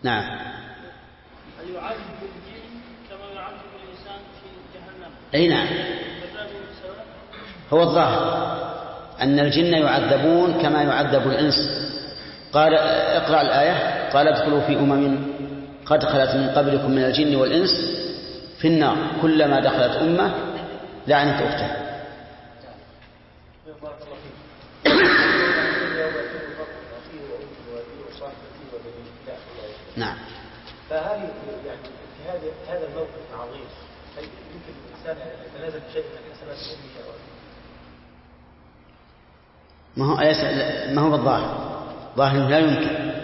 نعم. هل يعذب الجن كما يعذب الإنسان في جهنم؟ أي نعم. هو الظاهر أن الجن يعذبون كما يعذب الإنس. قال اقرأ الآية. قال ادخلوا في قد خلت من قبلكم من الجن والإنس في النار كلما دخلت أمة لعنت أختها. نعم. فهذه يعني في هذا الموقف العظيم هل يمكن الإنسان يتنازل بشيء من حسنات ما هو بالظاهر. ظاهر لا يمكن،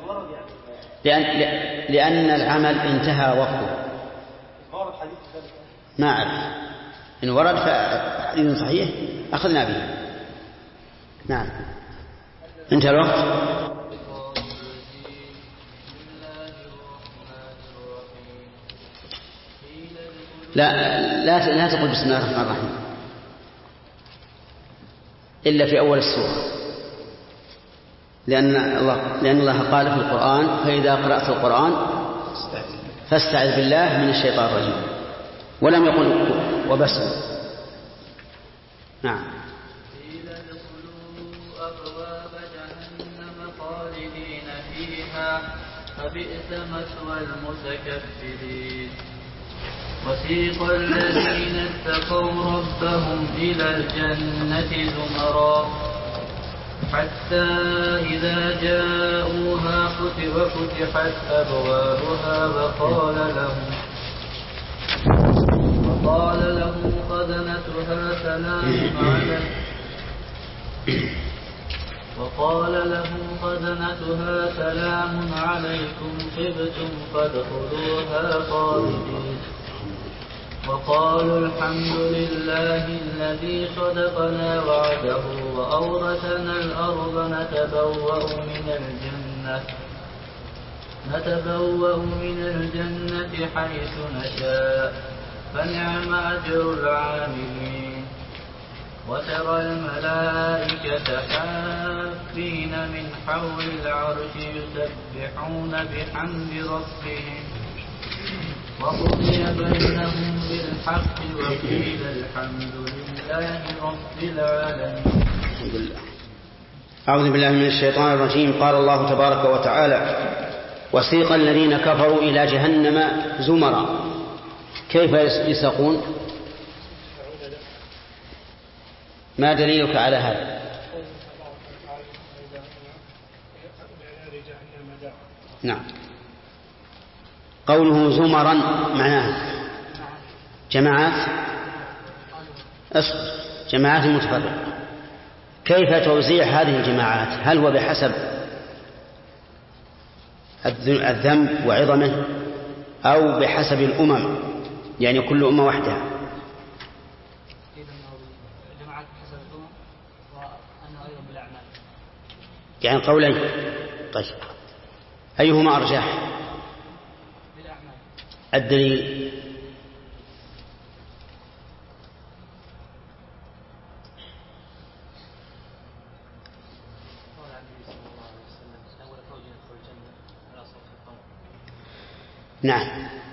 لأن العمل انتهى وقته. ما أعرف إن ورد فحديث صحيح أخذنا به. نعم. انتهى الوقت. لا تقول بسم الله الرحمن الرحيم إلا في أول السورة، لأن الله قال في القرآن فإذا قرأت القرآن فاستعذ بالله من الشيطان الرجيم، ولم يقل وبس. نعم. قيل ادخلوا أبواب جهنم خالدين فيها فبئس مثوى المتكبرين. وسيق الذين اتقوا ربهم إلى الجنة زمرا حتى إذا جاءوها وفتحت أبوابها وقال لهم خزنتها سلام عليكم طبتم فادخلوها خالدين. وقالوا الحمد لله الذي صدقنا وعده وأورثنا الأرض نتبوأ من الجنة حيث نشاء فنعم أجر العاملين. وترى الملائكة حافين من حول العرش يسبحون بحمد ربهم وقضي بينهم بالحق وقيل الحمد لله رب العالمين. أعوذ بالله من الشيطان الرجيم. قال الله تبارك وتعالى وسيق الذين كفروا إلى جهنم زمرا. كيف يساقون؟ ما دليلك على هذا؟ نعم. قوله زمرا معناه جماعات متفرقة. كيف توزيع هذه الجماعات؟ هل هو بحسب الذنب وعظمه أو بحسب الأمم، يعني كل أمة وحدها؟ يعني قولين. طيب أيهما أرجح؟ الدليل. نعم.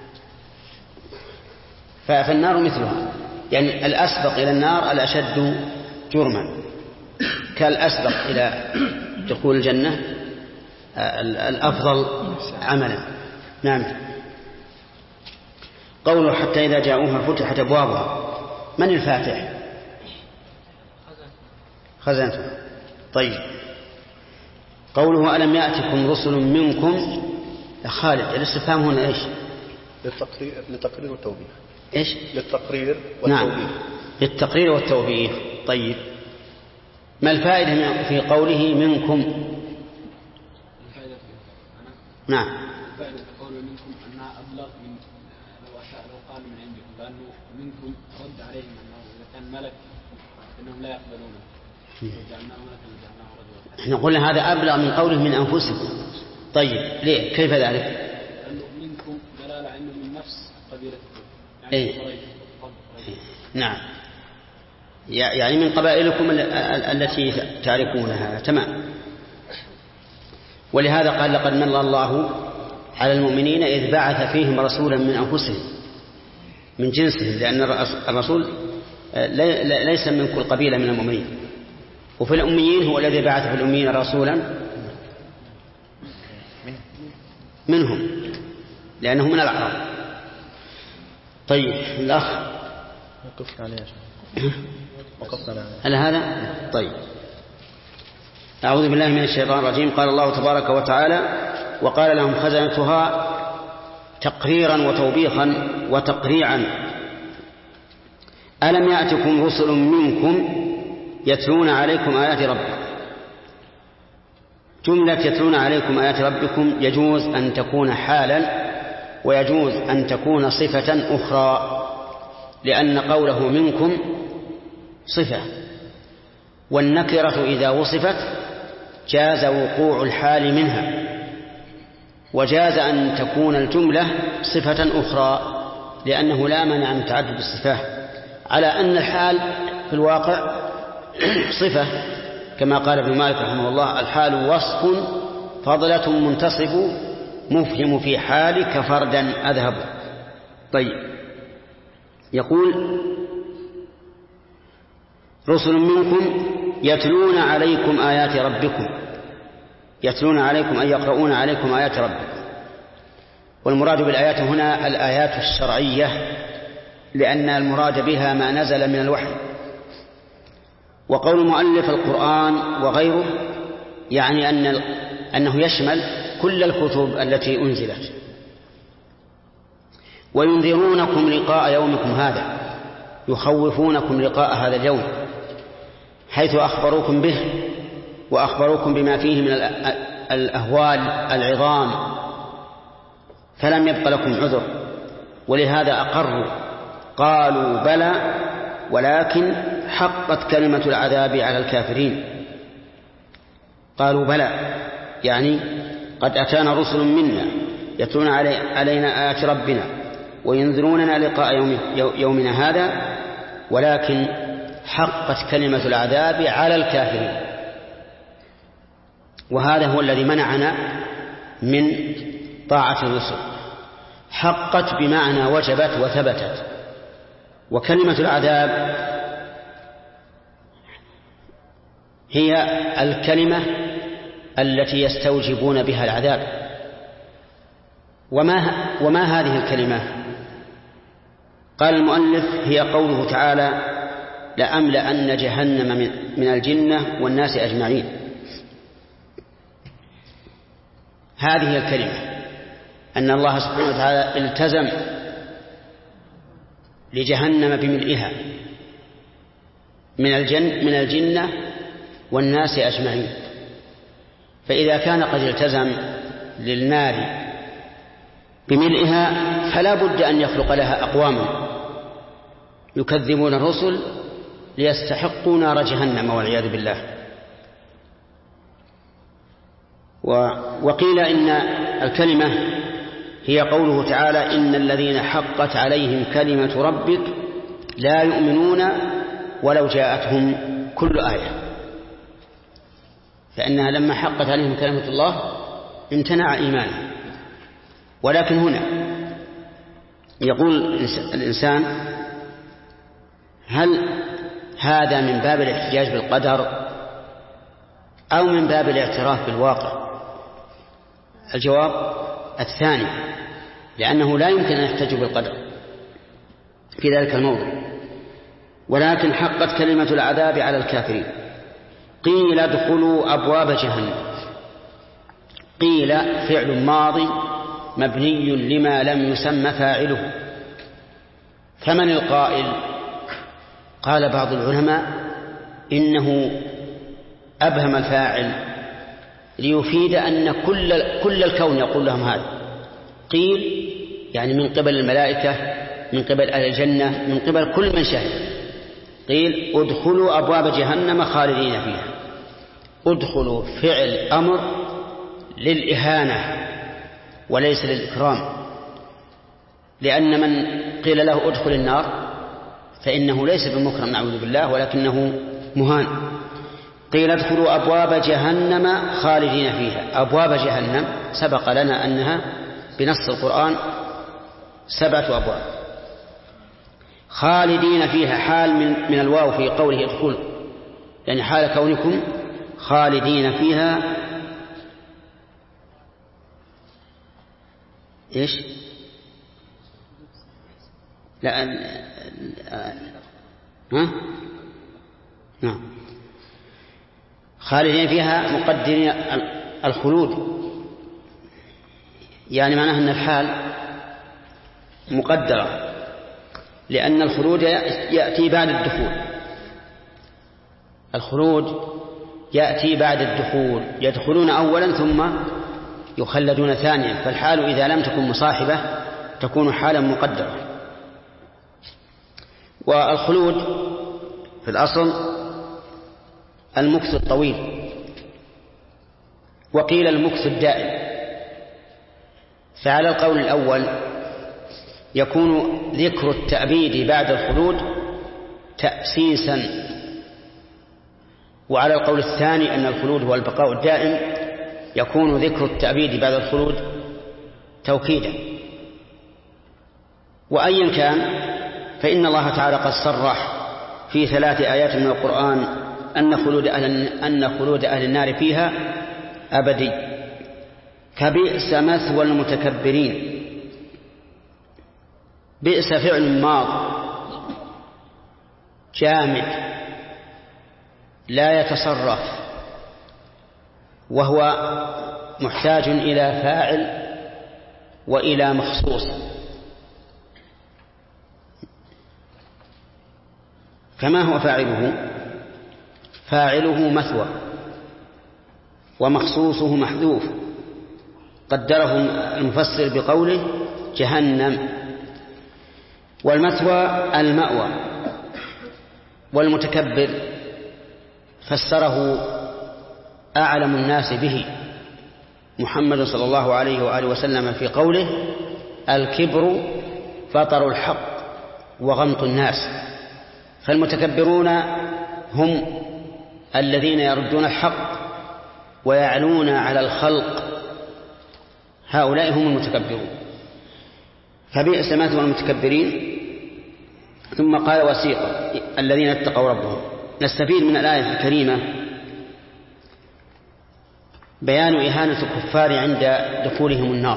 فالنار مثلها، يعني الأسبق إلى النار الأشد جرما، كالأسبق إلى دخول الجنة الأفضل عملا. نعم. قوله حتى إذا جاءوها فتحت أبوابها. من الفاتح؟ خزنتها. طيب قوله ألم يأتكم رسل منكم خالد، الاستفهام هنا إيش؟ للتقرير والتوبيخ. إيش؟ للتقرير والتوبيخ. نعم للتقرير والتوبيخ. طيب ما الفائدة في قوله منكم؟ نعم. الفائدة في قوله منكم أنها أبلغ من لو قال من عندكم، لأنه منكم رد عليهم أنه إذا كان ملك إنهم لا يقبلونه وجعلناه ملكا وجعلناه رجلا. احنا قلنا هذا أبلغ من قوله من أنفسكم. طيب ليه؟ كيف ذلك؟ لأنه منكم دلالة عنه من نفس قبيلتكم، يعني إيه؟ نعم، يعني من قبائلكم التي تعرفونها. تمام. ولهذا قال لقد من الله على المؤمنين إذ بعث فيهم رسولا من أنفسهم من جنسهم، لأن الرسول ليس من كل قبيلة من المؤمنين. وفي الأميين هو الذي بعث في الأميين رسولا منهم لأنه من الأعراب. طيب الأخ وقفنا عليه وقفنا هل هذا؟ طيب. أعوذ بالله من الشيطان الرجيم. قال الله تبارك وتعالى: وقال لهم خزنتها تقريرا وتوبيخا وتقريعا: ألم يأتكم رسل منكم يتلون عليكم آيات ربكم. جملة يتلون عليكم آيات ربكم يجوز أن تكون حالا ويجوز أن تكون صفة أخرى، لأن قوله منكم صفة، والنكرة إذا وصفت جاز وقوع الحال منها، وجاز أن تكون الجملة صفة أخرى، لأنه لا مانع من تعدد الصفات، على أن الحال في الواقع صفة، كما قال ابن مالك رحمه الله: الحال وصف فضلة منتصب مفهم في حالك فردا أذهب. طيب، يقول: رسل منكم يتلون عليكم آيات ربكم. يتلون عليكم أي يقرؤون عليكم آيات ربكم. والمراد بالآيات هنا الآيات الشرعية، لأن المراد بها ما نزل من الوحي. وقول المؤلف القرآن وغيره يعني أنه يشمل كل الكتب التي أنزلت. وينذرونكم لقاء يومكم هذا، يخوفونكم لقاء هذا اليوم، حيث أخبروكم به وأخبروكم بما فيه من الأهوال العظام، فلم يبق لكم عذر، ولهذا أقروا قالوا بلى ولكن حقت كلمة العذاب على الكافرين. قالوا بلى يعني قد أتانا رسل منا يتلون علينا آيات ربنا وينذروننا لقاء يومنا هذا، ولكن حقت كلمة العذاب على الكافرين. وهذا هو الذي منعنا من طاعة الرسل. حقت بمعنى وجبت وثبتت، وكلمة العذاب هي الكلمة التي يستوجبون بها العذاب. وما هذه الكلمة؟ قال المؤلف: هي قوله تعالى: لأملأن جهنم من الجنة والناس أجمعين. هذه الكلمة أن الله سبحانه وتعالى التزم لجهنم بملئها من الجنة والناس أجمعين. فإذا كان قد التزم للنار بملئها فلا بد أن يخلق لها أقواما يكذبون الرسل ليستحقوا نار جهنم والعياذ بالله. وقيل إن الكلمة هي قوله تعالى: إن الذين حقت عليهم كلمة ربك لا يؤمنون ولو جاءتهم كل آية. فإنها لما حقت عليهم كلمة الله امتنع إيمانهم. ولكن هنا يقول الإنسان: هل هذا من باب الاحتجاج بالقدر أو من باب الاعتراف بالواقع؟ الجواب الثاني، لأنه لا يمكن أن يحتج بالقدر في ذلك الموضوع. ولكن حقت كلمة العذاب على الكافرين. قيل ادخلوا أبواب جهنم. قيل فعل ماضي مبني لما لم يسمى فاعله. فمن القائل؟ قال بعض العلماء إنه أبهم الفاعل ليفيد أن كل الكون يقول لهم هذا. قيل يعني من قبل الملائكة، من قبل أهل الجنة، من قبل كل من شهد. قيل ادخلوا أبواب جهنم خالدين فيها. ادخلوا فعل أمر للإهانة وليس للإكرام، لأن من قيل له ادخل النار فإنه ليس بمكرم نعوذ بالله، ولكنه مهان. قيل ادخلوا أبواب جهنم خالدين فيها. أبواب جهنم سبق لنا أنها بنص القرآن 7 أبواب. خالدين فيها، حال من الواو في قوله ادخلوا، يعني حال كونكم خالدين فيها. إيش؟ لا نعم، خالدين فيها مقدرين الخلود، يعني معناه أن الحال مقدرة، لأن الخلود يأتي بعد الدخول. الخلود يأتي بعد الدخول، يدخلون أولا ثم يخلدون ثانيا، فالحال إذا لم تكن مصاحبة تكون حالا مقدرة. والخلود في الأصل المكث الطويل، وقيل المكث الدائم. فعلى القول الأول يكون ذكر التأبيد بعد الخلود تأسيسا، وعلى القول الثاني أن الخلود هو البقاء الدائم يكون ذكر التأبيد بعد الخلود توكيدا. وأيا كان فإن الله تعالى قد صرح في 3 آيات من القرآن أن خلود أهل النار فيها أبدي. كبئس مثوى المتكبرين. بئس فعل ماض جامد لا يتصرف، وهو محتاج إلى فاعل وإلى مخصوص. كما هو فاعله مثوى ومخصوصه محذوف، قدره المفسر بقوله جهنم. والمثوى المأوى. والمتكبر فسره أعلم الناس به محمد صلى الله عليه وآله وسلم في قوله الكبر بطر الحق وغمط الناس. فالمتكبرون هم الذين يردون الحق ويعلون على الخلق، هؤلاء هم المتكبرون. فبئس مثوى المتكبرين. ثم قال وسيق الذين اتقوا ربهم. نستفيد من الآية الكريمة بيان إهانة الكفار عند دخولهم النار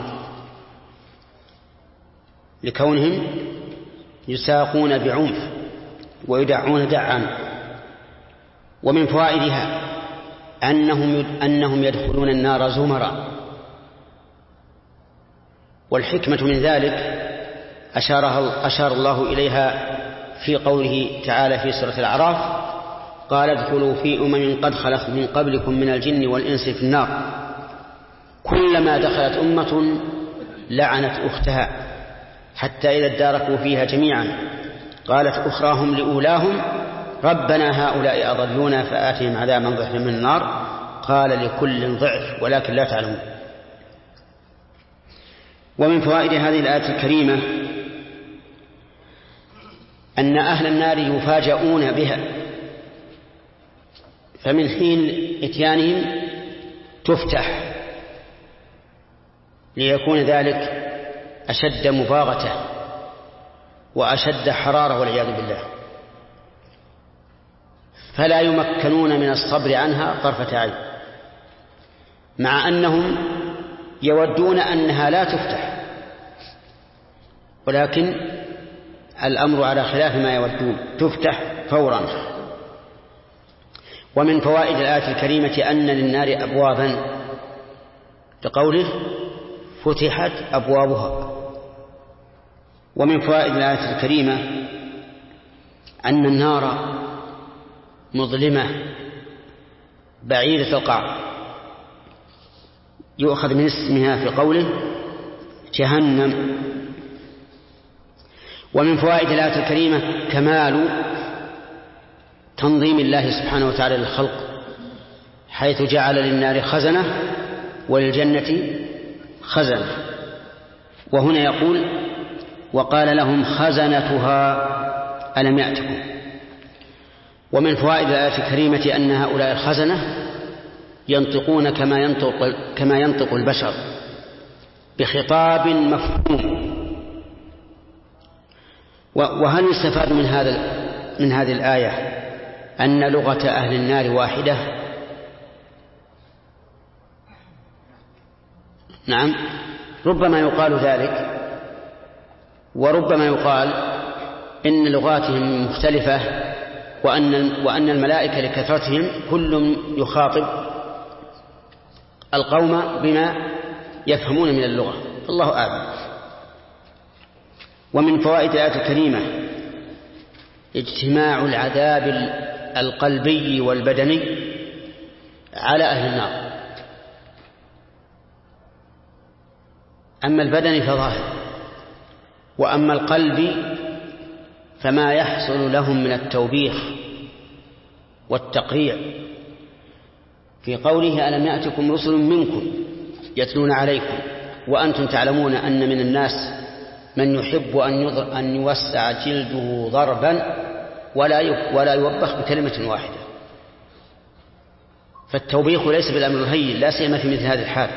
لكونهم يساقون بعنف ويدعون دعا. ومن فوائدها أنهم يدخلون النار زمرا. والحكمة من ذلك أشار الله إليها في قوله تعالى في سورة الأعراف قال ادخلوا في قد خلت من قبلكم من الجن والإنس في النار كلما دخلت أمة لعنت أختها حتى إذا اداركوا فيها جميعا قالت أخراهم لأولاهم ربنا هؤلاء أضلونا فآتهم عذابا ضعفا من النار قال لكل ضعف ولكن لا تعلمون. ومن فوائد هذه الآية الكريمة أن أهل النار يفاجؤون بها، فمن حين إتيانهم تفتح ليكون ذلك أشد مباغته وأشد حرارة والعياذ بالله، فلا يمكنون من الصبر عنها طرفة عين، مع أنهم يودون أنها لا تفتح، ولكن الأمر على خلاف ما يودون، تفتح فورا. ومن فوائد الآية الكريمة أن للنار أبوابا لقوله فتحت أبوابها. ومن فوائد الآية الكريمة أن النار مظلمة بعيدة القعر، يؤخذ من اسمها في قوله جهنم. ومن فوائد الآية الكريمة كمال تنظيم الله سبحانه وتعالى للخلق، حيث جعل للنار خزنة وللجنة خزنة. وهنا يقول وقال لهم خزنتها ألم يأتكم. ومن فوائد الآية الكريمة أن هؤلاء الخزنة ينطقون كما ينطق البشر، بخطاب مفهوم. وهل يستفاد من هذه الآية أن لغة أهل النار واحدة؟ نعم، ربما يقال ذلك، وربما يقال إن لغاتهم مختلفة، وأن الملائكة لكثرتهم كل يخاطب القوم بما يفهمون من اللغة، الله أعلم. ومن فوائد الآية الكريمة اجتماع العذاب القلبي والبدني على أهل النار. أما البدني فظاهر، وأما القلب فما يحصل لهم من التوبيخ والتقريع في قوله ألم يأتكم رسل منكم يتلون عليكم وأنتم تعلمون أن من الناس من يحب أن يوسع جلده ضربا ولا يوبخ بكلمة واحدة. فالتوبيخ ليس بالأمر الهين، لا سيما في مثل هذه الحال،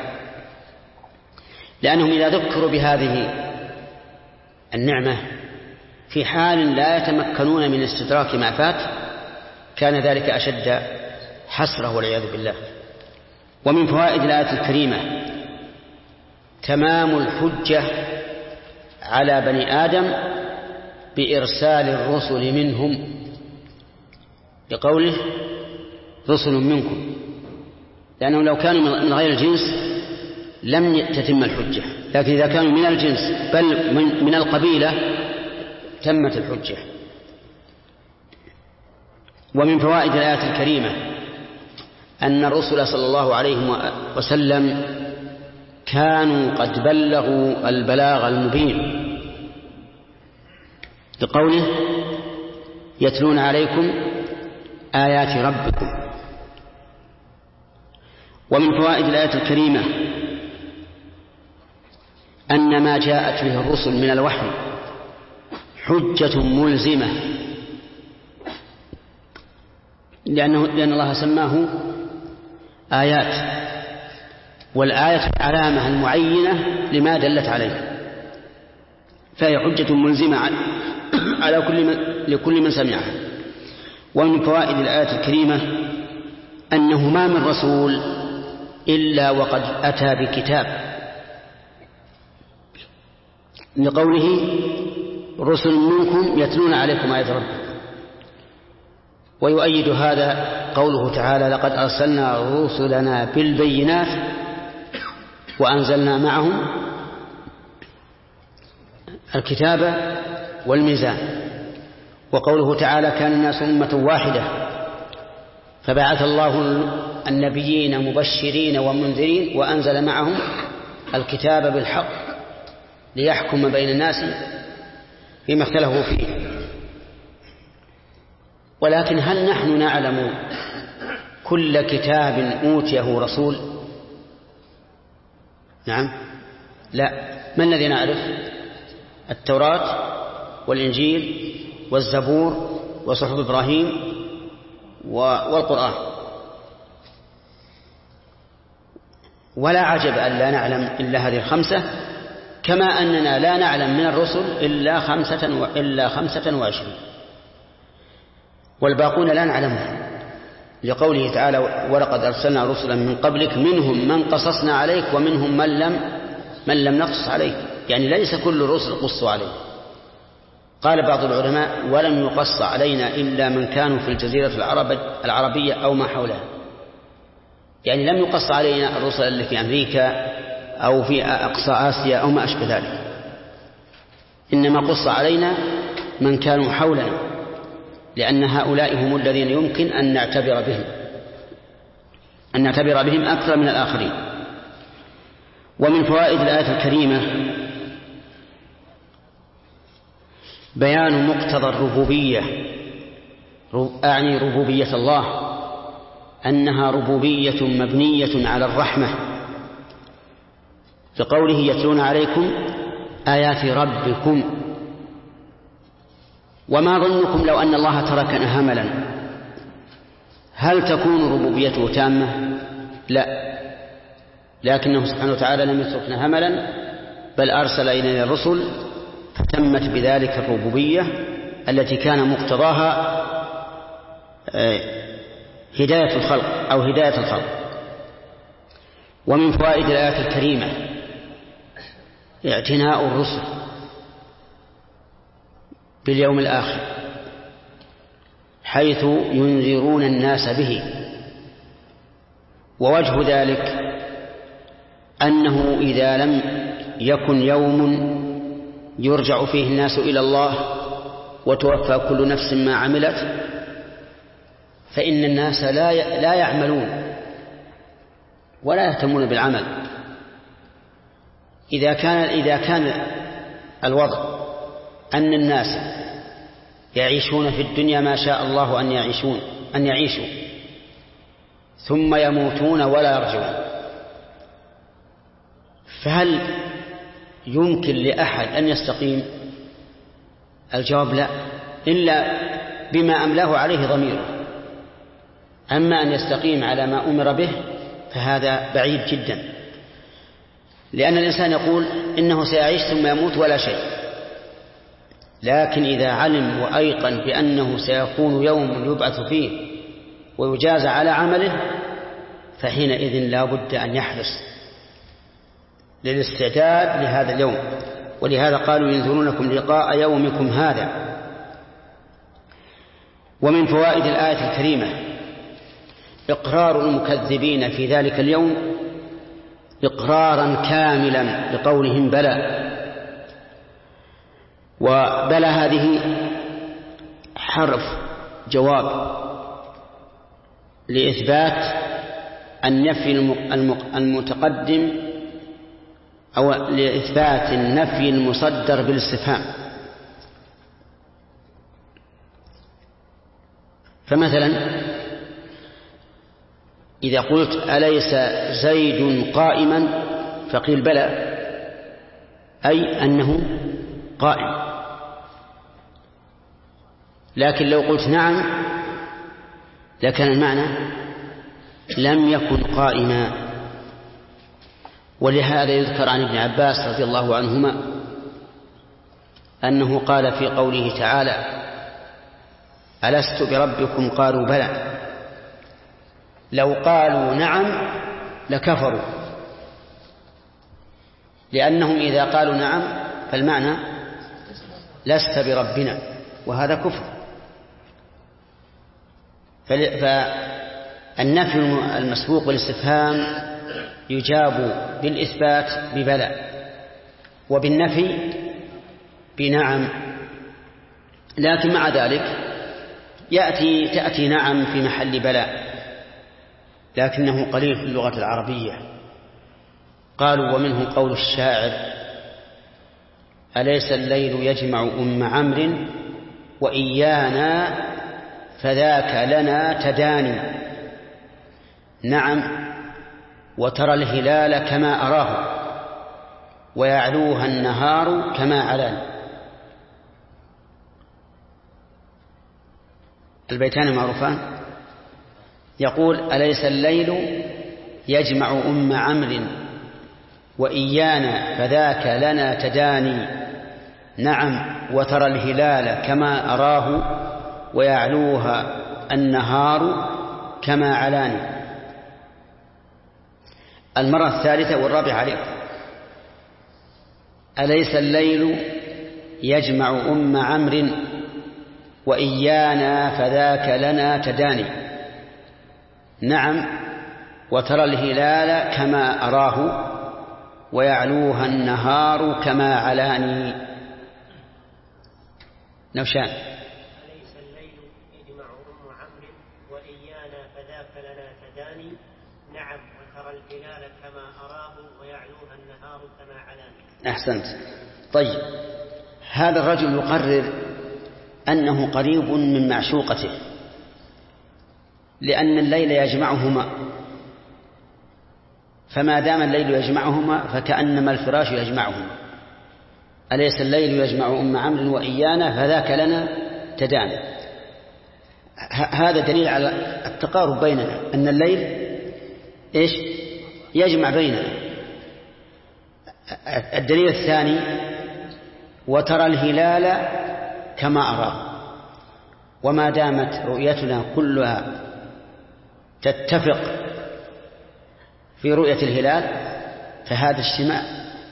لأنهم إذا ذكروا بهذه النعمة في حال لا يتمكنون من استدراك ما فات كان ذلك أشد حسرة والعياذ بالله. ومن فوائد الآية الكريمة تمام الحجة على بني آدم بإرسال الرسل منهم، بقوله رسل منكم، لأنهم لو كانوا من غير الجنس لم تتم الحجة، لكن إذا كانوا من الجنس بل من القبيلة تمت الحجة. ومن فوائد الآية الكريمة أن الرسل صلى الله عليه وسلم كانوا قد بلغوا البلاغ المبين، بقوله يتلون عليكم آيات ربكم. ومن فوائد الآية الكريمة أن ما جاءت به الرسل من الوحي حجة ملزمة، لأن الله سماه آيات، والآية العلامة المعينة لما دلت عليه، فهي حجة ملزمة على لكل من سمعها. ومن فوائد الآية الكريمة أنه ما من رسول إلا وقد أتى بكتاب، لقوله رسل منكم يتلون عليكم آيات ربكم. ويؤيد هذا قوله تعالى لقد أرسلنا رسلنا بالبينات وأنزلنا معهم الكتاب والميزان. وقوله تعالى كان الناس أمة واحدة فبعث الله النبيين مبشرين ومنذرين وأنزل معهم الكتاب بالحق ليحكم بين الناس فيما اختلفوا فيه. ولكن هل نحن نعلم كل كتاب أوتيه رسول؟ نعم، لا. ما الذي نعرف؟ التوراة والإنجيل والزبور وصحف إبراهيم والقرآن. ولا عجب أن لا نعلم إلا هذه الخمسة، كما أننا لا نعلم من الرسل إلا 25، والباقون لا نعلمهم، لقوله تعالى ولقد أرسلنا رسلا من قبلك منهم من قصصنا عليك ومنهم من لم نقص عليك، يعني ليس كل الرسل قصوا عليه. قال بعض العلماء ولم يقص علينا إلا من كانوا في الجزيرة العربية أو ما حولها، يعني لم يقص علينا الرسل اللي في أمريكا أو في أقصى آسيا أو ما أشبه ذلك، إنما قص علينا من كانوا حولنا، لأن هؤلاء هم الذين يمكن أن نعتبر بهم أكثر من الآخرين. ومن فوائد الآية الكريمة بيان مقتضى الربوبية، أعني ربوبية الله، أنها ربوبية مبنية على الرحمة، فقوله يتلون عليكم آيات ربكم. وما ظنكم لو أن الله تركنا هملا، هل تكون ربوبيته تامة؟ لا، لكنه سبحانه وتعالى لم يتركنا هملا، بل أرسل إلينا الرسل فتمت بذلك الربوبية التي كان مقتضاها هداية الخلق أو هداية الخلق. ومن فوائد الآية الكريمة اعتناء الرسل باليوم الآخر، حيث ينذرون الناس به. ووجه ذلك أنه إذا لم يكن يوم يرجع فيه الناس إلى الله وتوفى كل نفس ما عملت، فإن الناس لا يعملون ولا يهتمون بالعمل. إذا كان الوضع أن الناس يعيشون في الدنيا ما شاء الله أن يعيشوا ثم يموتون ولا يرجعون، فهل يمكن لأحد أن يستقيم؟ الجواب لا، إلا بما أملاه عليه ضميره. أما أن يستقيم على ما أمر به فهذا بعيد جدا، لأن الإنسان يقول إنه سيعيش ثم يموت ولا شيء، لكن إذا علم وأيقن بأنه سيكون يوم يبعث فيه ويجازى على عمله فحينئذ لا بد أن يحرص للاستعداد لهذا اليوم. ولهذا قالوا ينذرونكم لقاء يومكم هذا. ومن فوائد الآية الكريمة إقرار المكذبين في ذلك اليوم إقرارا كاملا بقولهم بلى. وبلى هذه حرف جواب لإثبات النفي المتقدم أو لإثبات النفي المصدر بالاستفهام. فمثلا إذا قلت أليس زيد قائما فقيل بلى، أي أنه قائم. لكن لو قلت نعم لكان المعنى لم يكن قائما. ولهذا يذكر عن ابن عباس رضي الله عنهما أنه قال في قوله تعالى ألست بربكم قالوا بلى، لو قالوا نعم لكفروا، لأنهم إذا قالوا نعم فالمعنى لست بربنا، وهذا كفر. فالنفي المسبوق بالاستفهام يجاب بالإثبات ببلى، وبالنفي بنعم. لكن مع ذلك تأتي نعم في محل بلى، لكنه قليل في اللغة العربية. قالوا ومنه قول الشاعر أليس الليل يجمع أم عمرو وإيانا فذاك لنا تداني. نعم، وترى الهلال كما أراه ويعلوها النهار كما علاني. البيتان معروفان. يقول أليس الليل يجمع أم عمرو وإيانا فذاك لنا تداني. نعم، وترى الهلال كما أراه ويعلوها النهار كما علاني. المرة الثالثة والرابعة عليكم. أليس الليل يجمع أم عمرو وإيانا فذاك لنا تداني. نعم، وترى الهلال كما أراه ويعلوها النهار كما علاني. نوشان أليس الليل يجمع أم عمرو وإيانا فذاك لنا تداني. نعم، وترى الهلال كما أراه ويعلوها النهار كما علاني. أحسنت. طيب، هذا الرجل يقرر أنه قريب من معشوقته، لأن الليل يجمعهما، فما دام الليل يجمعهما فكأنما الفراش يجمعهما. أليس الليل يجمع أم عمرو وإيانا فذاك لنا تداني. هذا دليل على التقارب بيننا، أن الليل إيش يجمع بيننا. الدليل الثاني وترى الهلال كما أراه، وما دامت رؤيتنا كلها تتفق في رؤية الهلال فهذا اجتماع.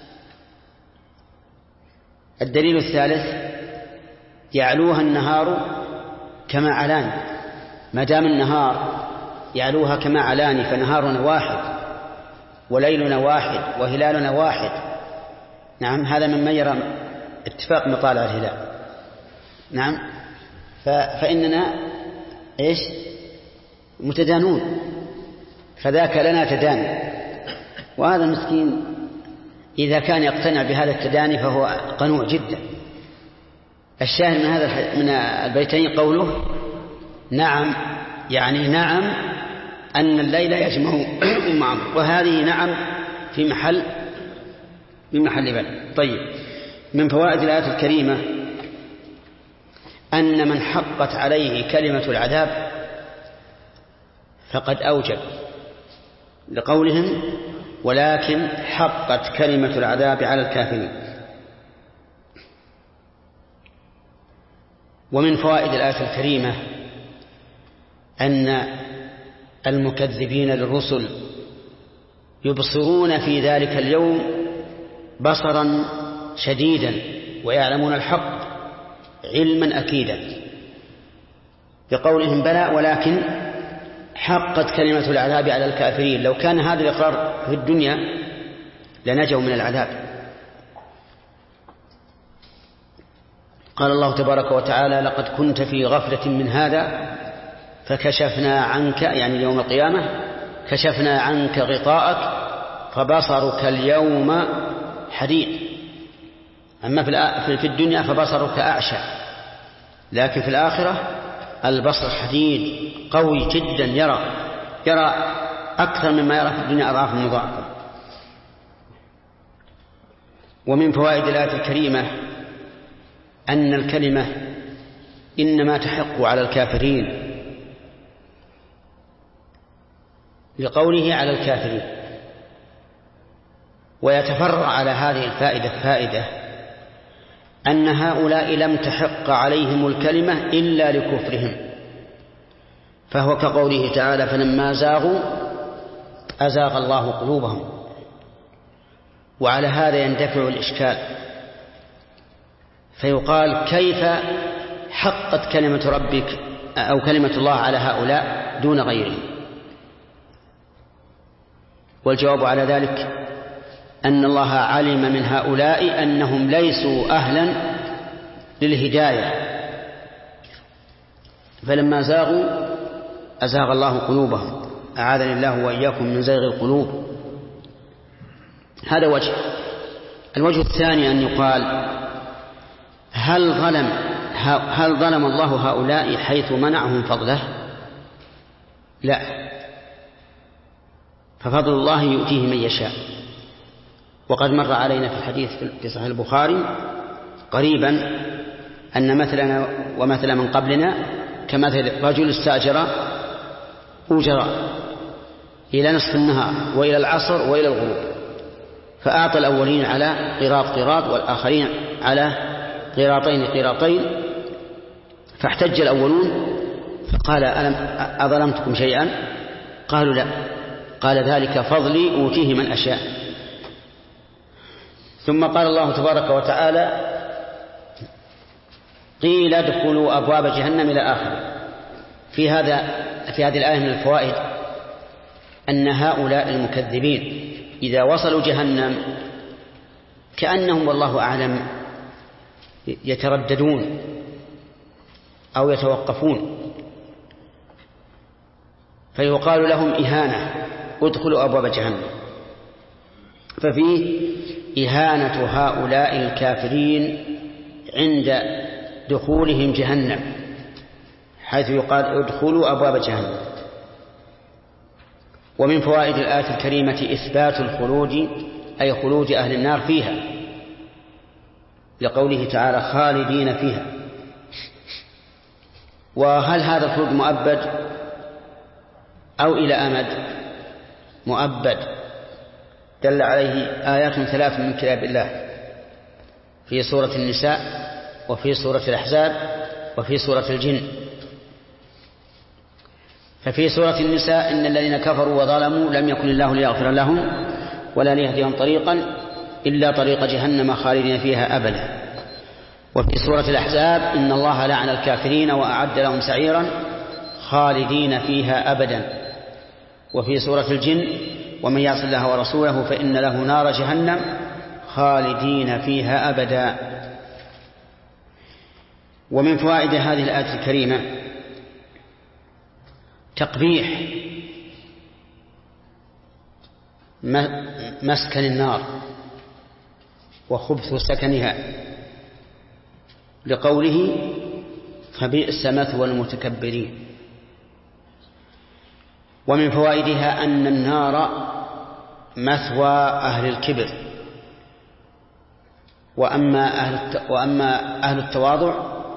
الدليل الثالث يعلوها النهار كما علان، ما دام النهار يعلوها كما علان فنهارنا واحد وليلنا واحد وهلالنا واحد. نعم، هذا ممن يرى اتفاق مطالع الهلال. نعم، فإننا إيش متدانون، فذاك لنا تداني، وهذا المسكين إذا كان يقتنع بهذا التداني فهو قنوع جدا. الشاهد من البيتين قوله نعم، يعني نعم أن الليل يجمع معه، وهذه نعم في محل بل. طيب، من فوائد الآية الكريمة أن من حقت عليه كلمة العذاب فقد أوجب، لقولهم ولكن حقت كلمة العذاب على الكافرين. ومن فوائد الآية الكريمة أن المكذبين للرسل يبصرون في ذلك اليوم بصرا شديدا ويعلمون الحق علما أكيدا، بقولهم بلى ولكن حقت كلمة العذاب على الكافرين. لو كان هذا الإقرار في الدنيا لنجوا من العذاب. قال الله تبارك وتعالى لقد كنت في غفلة من هذا فكشفنا عنك، يعني يوم القيامة كشفنا عنك غطاءك فبصرك اليوم حديد. أما في الدنيا فبصرك أعشى، لكن في الآخرة البصر حديد قوي جدا، يرى أكثر مما يرى في الدنيا أضعاف مضاعفة. ومن فوائد الآية الكريمة أن الكلمة إنما تحق على الكافرين لقوله على الكافرين. ويتفرع على هذه الفائدة فائدة أن هؤلاء لم تحق عليهم الكلمة إلا لكفرهم، فهو كقوله تعالى فلما زاغوا أزاغ الله قلوبهم. وعلى هذا يندفع الإشكال، فيقال كيف حقت كلمة ربك أو كلمة الله على هؤلاء دون غيرهم؟ والجواب على ذلك أن الله علم من هؤلاء أنهم ليسوا أهلا للهداية، فلما زاغوا أزاغ الله قلوبهم. أعاذني الله وإياكم من زيغ القلوب. هذا وجه. الوجه الثاني أن يقال هل ظلم الله هؤلاء حيث منعهم فضله؟ لا، ففضل الله يؤتيه من يشاء. وقد مر علينا في الحديث في صحيح البخاري قريبا أن مثلنا ومثل من قبلنا كمثل رجل استأجر أجراء إلى نصف النهار وإلى العصر وإلى الغروب، فأعطى الأولين على قراط والآخرين على قراطين، فاحتج الأولون فقال أظلمتكم شيئا؟ قالوا لا. قال ذلك فضلي أوتيه من أشاء. ثم قال الله تبارك وتعالى قيل ادخلوا أبواب جهنم إلى آخره. في هذه الآية من الفوائد أن هؤلاء المكذبين إذا وصلوا جهنم كأنهم والله أعلم يترددون أو يتوقفون، فيقال لهم إهانة ادخلوا أبواب جهنم. ففيه إهانة هؤلاء الكافرين عند دخولهم جهنم، حيث يقال ادخلوا أبواب جهنم. ومن فوائد الآية الكريمة إثبات الخلود، أي خلود أهل النار فيها، لقوله تعالى خالدين فيها. وهل هذا الخلود مؤبد أو إلى أمد؟ مؤبد، دل عليه آيات 3 من كتاب الله في سورة النساء وفي سورة الأحزاب وفي سورة الجن. ففي سورة النساء إن الذين كفروا وظلموا لم يكن الله ليغفر لهم ولا ليهديهم طريقا إلا طريق جهنم خالدين فيها أبدا. وفي سورة الأحزاب إن الله لعن الكافرين وأعد لهم سعيرا خالدين فيها أبدا. وفي سورة الجن ومن يعص الله ورسوله فإن له نار جهنم خالدين فيها أبدا. ومن فوائد هذه الآية الكريمة تقبيح مسكن النار وخبث سكنها، لقوله فبئس مثوى المتكبرين. ومن فوائدها أن النار مثوى أهل الكبر، وأما أهل التواضع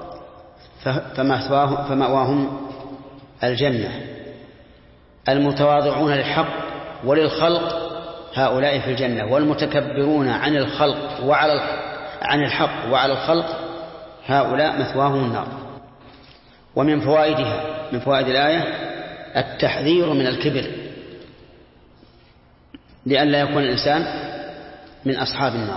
فمأواهم الجنة. المتواضعون للحق وللخلق هؤلاء في الجنة، والمتكبرون عن الخلق عن الحق وعلى الخلق هؤلاء مثواهم النار. ومن فوائدها من فوائد الآية التحذير من الكبر لئلا يكون الإنسان من أصحاب النار.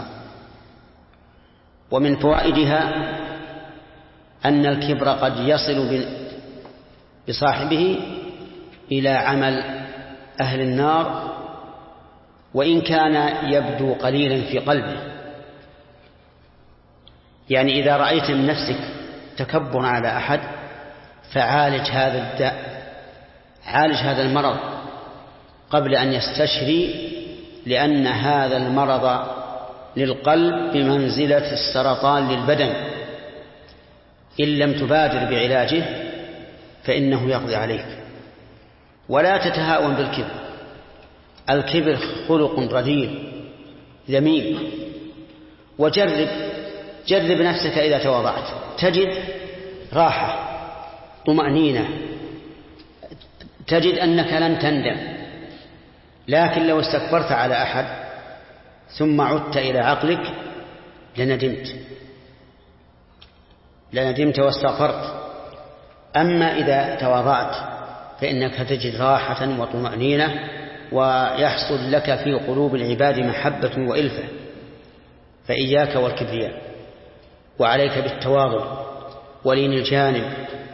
ومن فوائدها أن الكبر قد يصل بصاحبه إلى عمل أهل النار وإن كان يبدو قليلا في قلبه. يعني إذا رأيت من نفسك تكبر على أحد فعالج هذا الداء، عالج هذا المرض قبل أن يستشري، لأن هذا المرض للقلب بمنزلة السرطان للبدن، إن لم تبادر بعلاجه فإنه يقضي عليك. ولا تتهاون بالكبر، الكبر خلق رذيل ذميم. جرب نفسك إذا تواضعت تجد راحة طمأنينة، تجد أنك لن تندم. لكن لو استكبرت على أحد ثم عدت إلى عقلك لندمت واستغفرت. أما إذا تواضعت فإنك تجد راحة وطمأنينة، ويحصل لك في قلوب العباد محبة وإلفة. فإياك والكبرياء، وعليك بالتواضع ولين الجانب.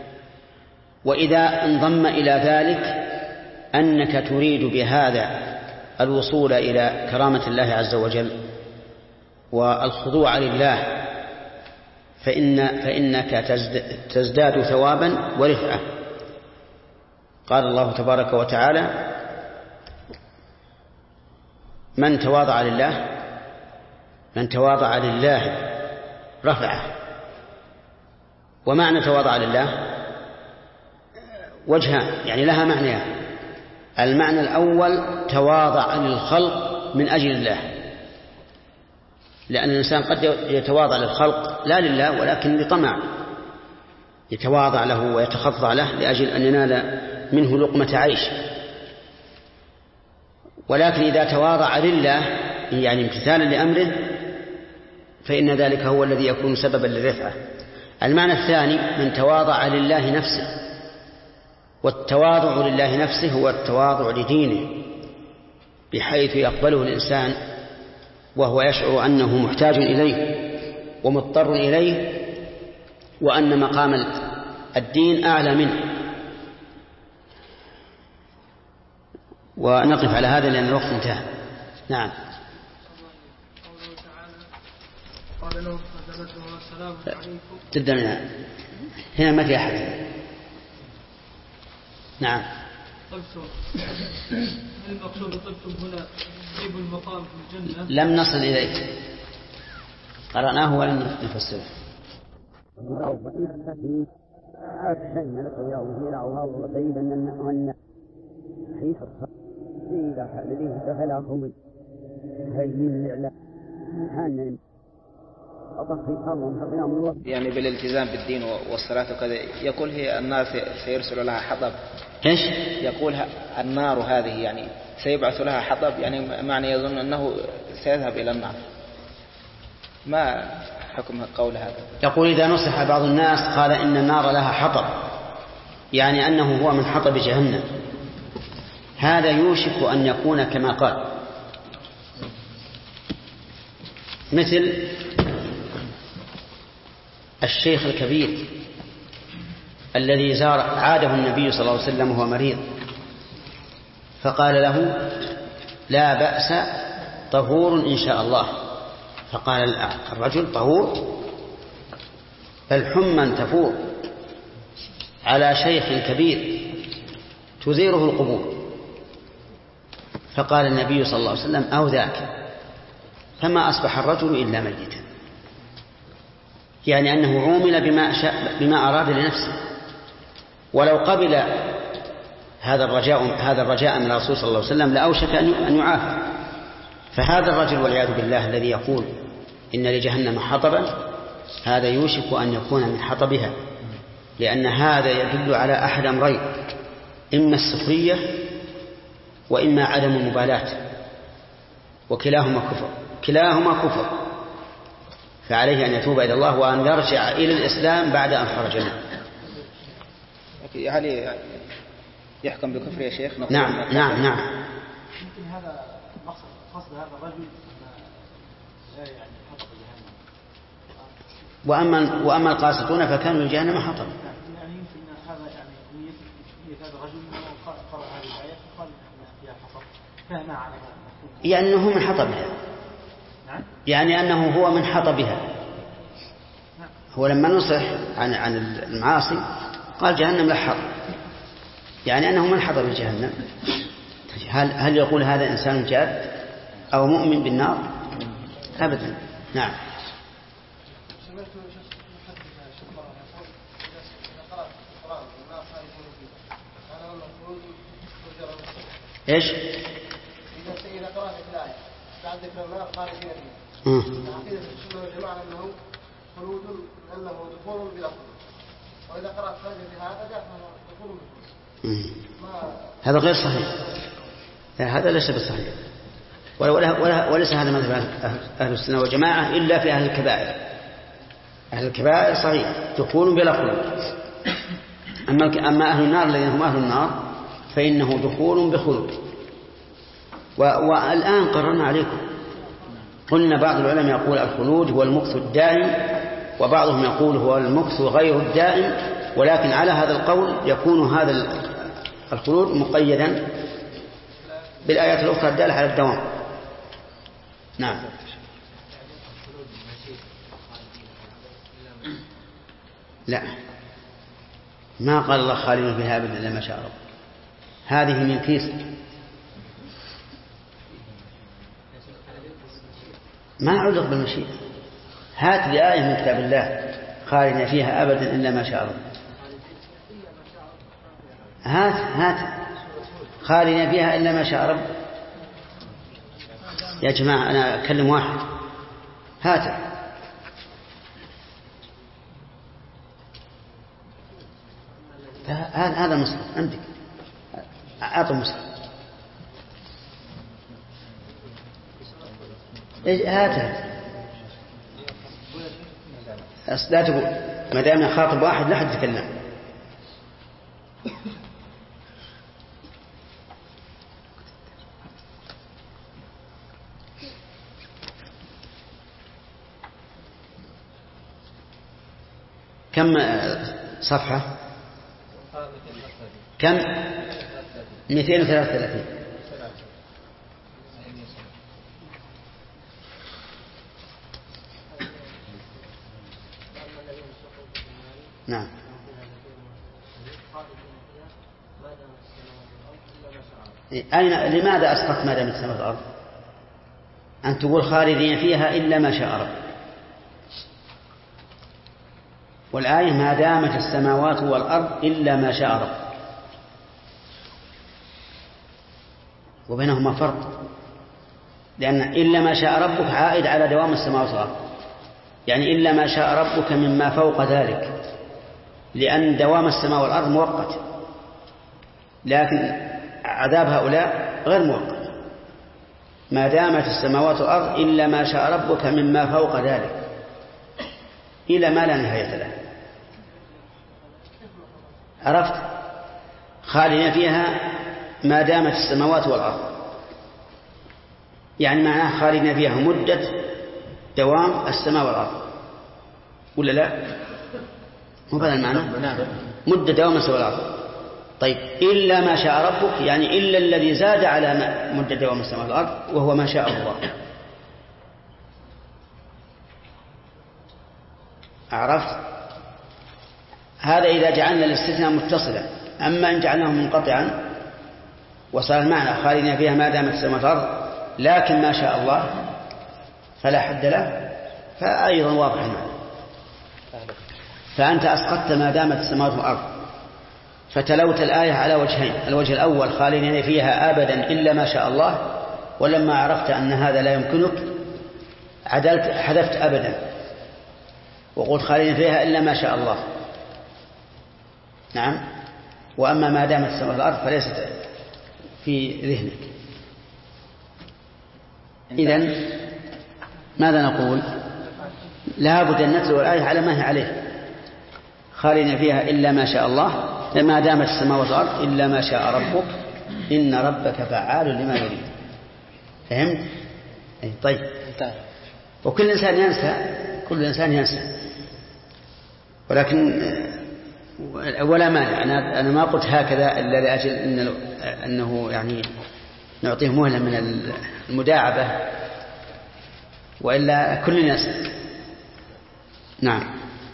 وإذا انضم إلى ذلك أنك تريد بهذا الوصول إلى كرامة الله عز وجل والخضوع لله فإنك تزداد ثوابا ورفعة. قال الله تبارك وتعالى من تواضع لله رفعه. ومعنى تواضع لله وجهان، يعني لها معنيان. المعنى الأول تواضع للخلق من أجل الله، لأن الإنسان قد يتواضع للخلق لا لله ولكن لطمع، يتواضع له ويتخضع له لأجل أن ينال منه لقمة عيش. ولكن إذا تواضع لله يعني امتثالا لأمره فإن ذلك هو الذي يكون سببا للرفعة. المعنى الثاني من تواضع لله نفسه، والتواضع لله نفسه هو التواضع لدينه، بحيث يقبله الإنسان وهو يشعر أنه محتاج إليه ومضطر إليه، وأن مقام الدين أعلى منه. ونقف على هذا لأن الوقت انتهى. نعم. قال لهم فثبتهم السلام عليكم. تبدأ هنا ما في أحد. نعم. طبتم، المقصود طبتم هنا طيب المقام في الجنة. لم نصل إليه، قرأناه ولم نفسره. يعني بالالتزام بالدين والصلاة وكذا، يقول هي النار سيرسل لها حطب. إيش؟ يقول النار هذه يعني سيبعث لها حطب، يعني معنى يظن أنه سيذهب إلى النار. ما حكم قول هذا؟ يقول إذا نصح بعض الناس قال إن النار لها حطب، يعني أنه هو من حطب جهنم. هذا يوشك أن يكون كما قال، مثل الشيخ الكبير الذي عاده النبي صلى الله عليه وسلم وهو مريض، فقال له لا بأس طهور إن شاء الله. فقال الرجل طهور؟ بل حما تفور على شيخ كبير تزيره القبور. فقال النبي صلى الله عليه وسلم أو ذاك، فما أصبح الرجل إلا ميتا، يعني أنه عومل بما أراد لنفسه. ولو قبل هذا الرجاء من الرسول صلى الله عليه وسلم لأوشك أن يعافى. فهذا الرجل والعياذ بالله الذي يقول إن لجهنم حطبا، هذا يوشك أن يكون من حطبها، لأن هذا يدل على أحد أمرين: إما السخرية وإما عدم المبالاة، وكلاهما كفر. فعليه أن يتوب إلى الله وأن يرجع إلى الإسلام بعد أن خرج منه. هل يحكم بكفر يا شيخ؟ نعم. يمكن هذا قصد هذا الرجل لا يعني حطب جهنم. وأما القاسطون فكانوا لجهنم حطب. يعني يمكن هذا يعني نية هذا الرجل قرأ هذه الآية وقال فيها حطب، فهمها على يعني أنه من حطبها. نعم. يعني أنه هو من حطبها. هو لما نصح عن المعاصي قال جهنم لا حطب، يعني أنه من حطب جهنم. هل يقول هذا إنسان جاد أو مؤمن بالنار؟ أبدا. نعم. إيش؟ إذا قرأت الآية بعد ذكر النار خالدين فيها، عقيدة السنة والجماعة أنه خلود، أنه دخول بلا خلود. وإذا قرأت خالدين فيها هذا جاء دخول بخلود. هذا غير صحيح. هذا ليس بالصحيح، وليس هذا مذهب أهل السنة والجماعة إلا في أهل الكبائر. أهل الكبائر صحيح دخول بلا خلود. أما أهل النار الذين هم أهل النار فإنه دخول بخلود. والآن قررنا عليكم، قلنا بعض العلماء يقول الخلود هو المكث الدائم، وبعضهم يقول هو المكث غير الدائم، ولكن على هذا القول يكون هذا الخلود مقيدا بالآيات الأخرى الدالة على الدوام. نعم. لا، ما قال الله خالدين فيها أبدا إلا ما شاء رب، هذه من كيس. ما علق بالمشيئة. هات لآية من كتاب الله خالدين فيها أبدا إلا ما شاء رب. هات خالدين فيها إلا ما شاء رب. يا جماعة أنا أكلم واحد، هات. هذا مصحف عندك، أعطوا مصحف. هات. لا تقول ما دام يخاطب واحد لا حد يتكلم. كم صفحة؟ كم؟ 233. نعم. لماذا أسقط ما دامت السماء والأرض؟ أن تقول خالدين فيها إلا ما شاء رب، والآية ما دامت السماوات والأرض إلا ما شاء رب، وبينهما فرق، لأن إلا ما شاء ربك عائد على دوام السماوات والأرض، يعني إلا ما شاء ربك مما فوق ذلك، لأن دوام السماء والأرض مؤقت، لكن عذاب هؤلاء غير مؤقت. ما دامت السماوات والأرض إلا ما شاء ربك مما فوق ذلك، إلى ما لا نهاية له. عرفت؟ خالدين فيها ما دامت السماوات والأرض، يعني معناه خالدين فيها مدة دوام السماء والأرض، ولا لا؟ مو بهذا المعنى؟ مدة دوام السماء والأرض. طيب إلا ما شاء ربك يعني إلا الذي زاد على مدة دوام السماء والأرض، وهو ما شاء الله. عرفت؟ هذا إذا جعلنا الاستثناء متصلا. أما إن جعلناه منقطعا وصار المعنى خالدين فيها ما دامت السماوات والأرض لكن ما شاء الله فلا حد له، فأيضا واضح المعنى. فأنت أسقطت ما دامت السماوات والأرض، فتلوت الآية على وجهين: الوجه الأول خالدين فيها أبدا إلا ما شاء الله، ولما عرفت أن هذا لا يمكنك عدلت حذفت أبدا وقلت خالدين فيها إلا ما شاء الله. نعم. وأما ما دامت السماوات والأرض فليست في ذهنك. إذن ماذا نقول؟ لا بد أن نتلو الآية على ما هي عليه: خالدين فيها إلا ما شاء الله، ما دامت السماوات والأرض إلا ما شاء ربك إن ربك فعال لما يريد. فهمت؟ طيب. وكل إنسان ينسى، كل إنسان ينسى، ولكن ولا مانع. أنا ما قلت هكذا إلا لأجل أنه يعني نعطيه مهلة من المداعبة، وإلا كل الناس. نعم.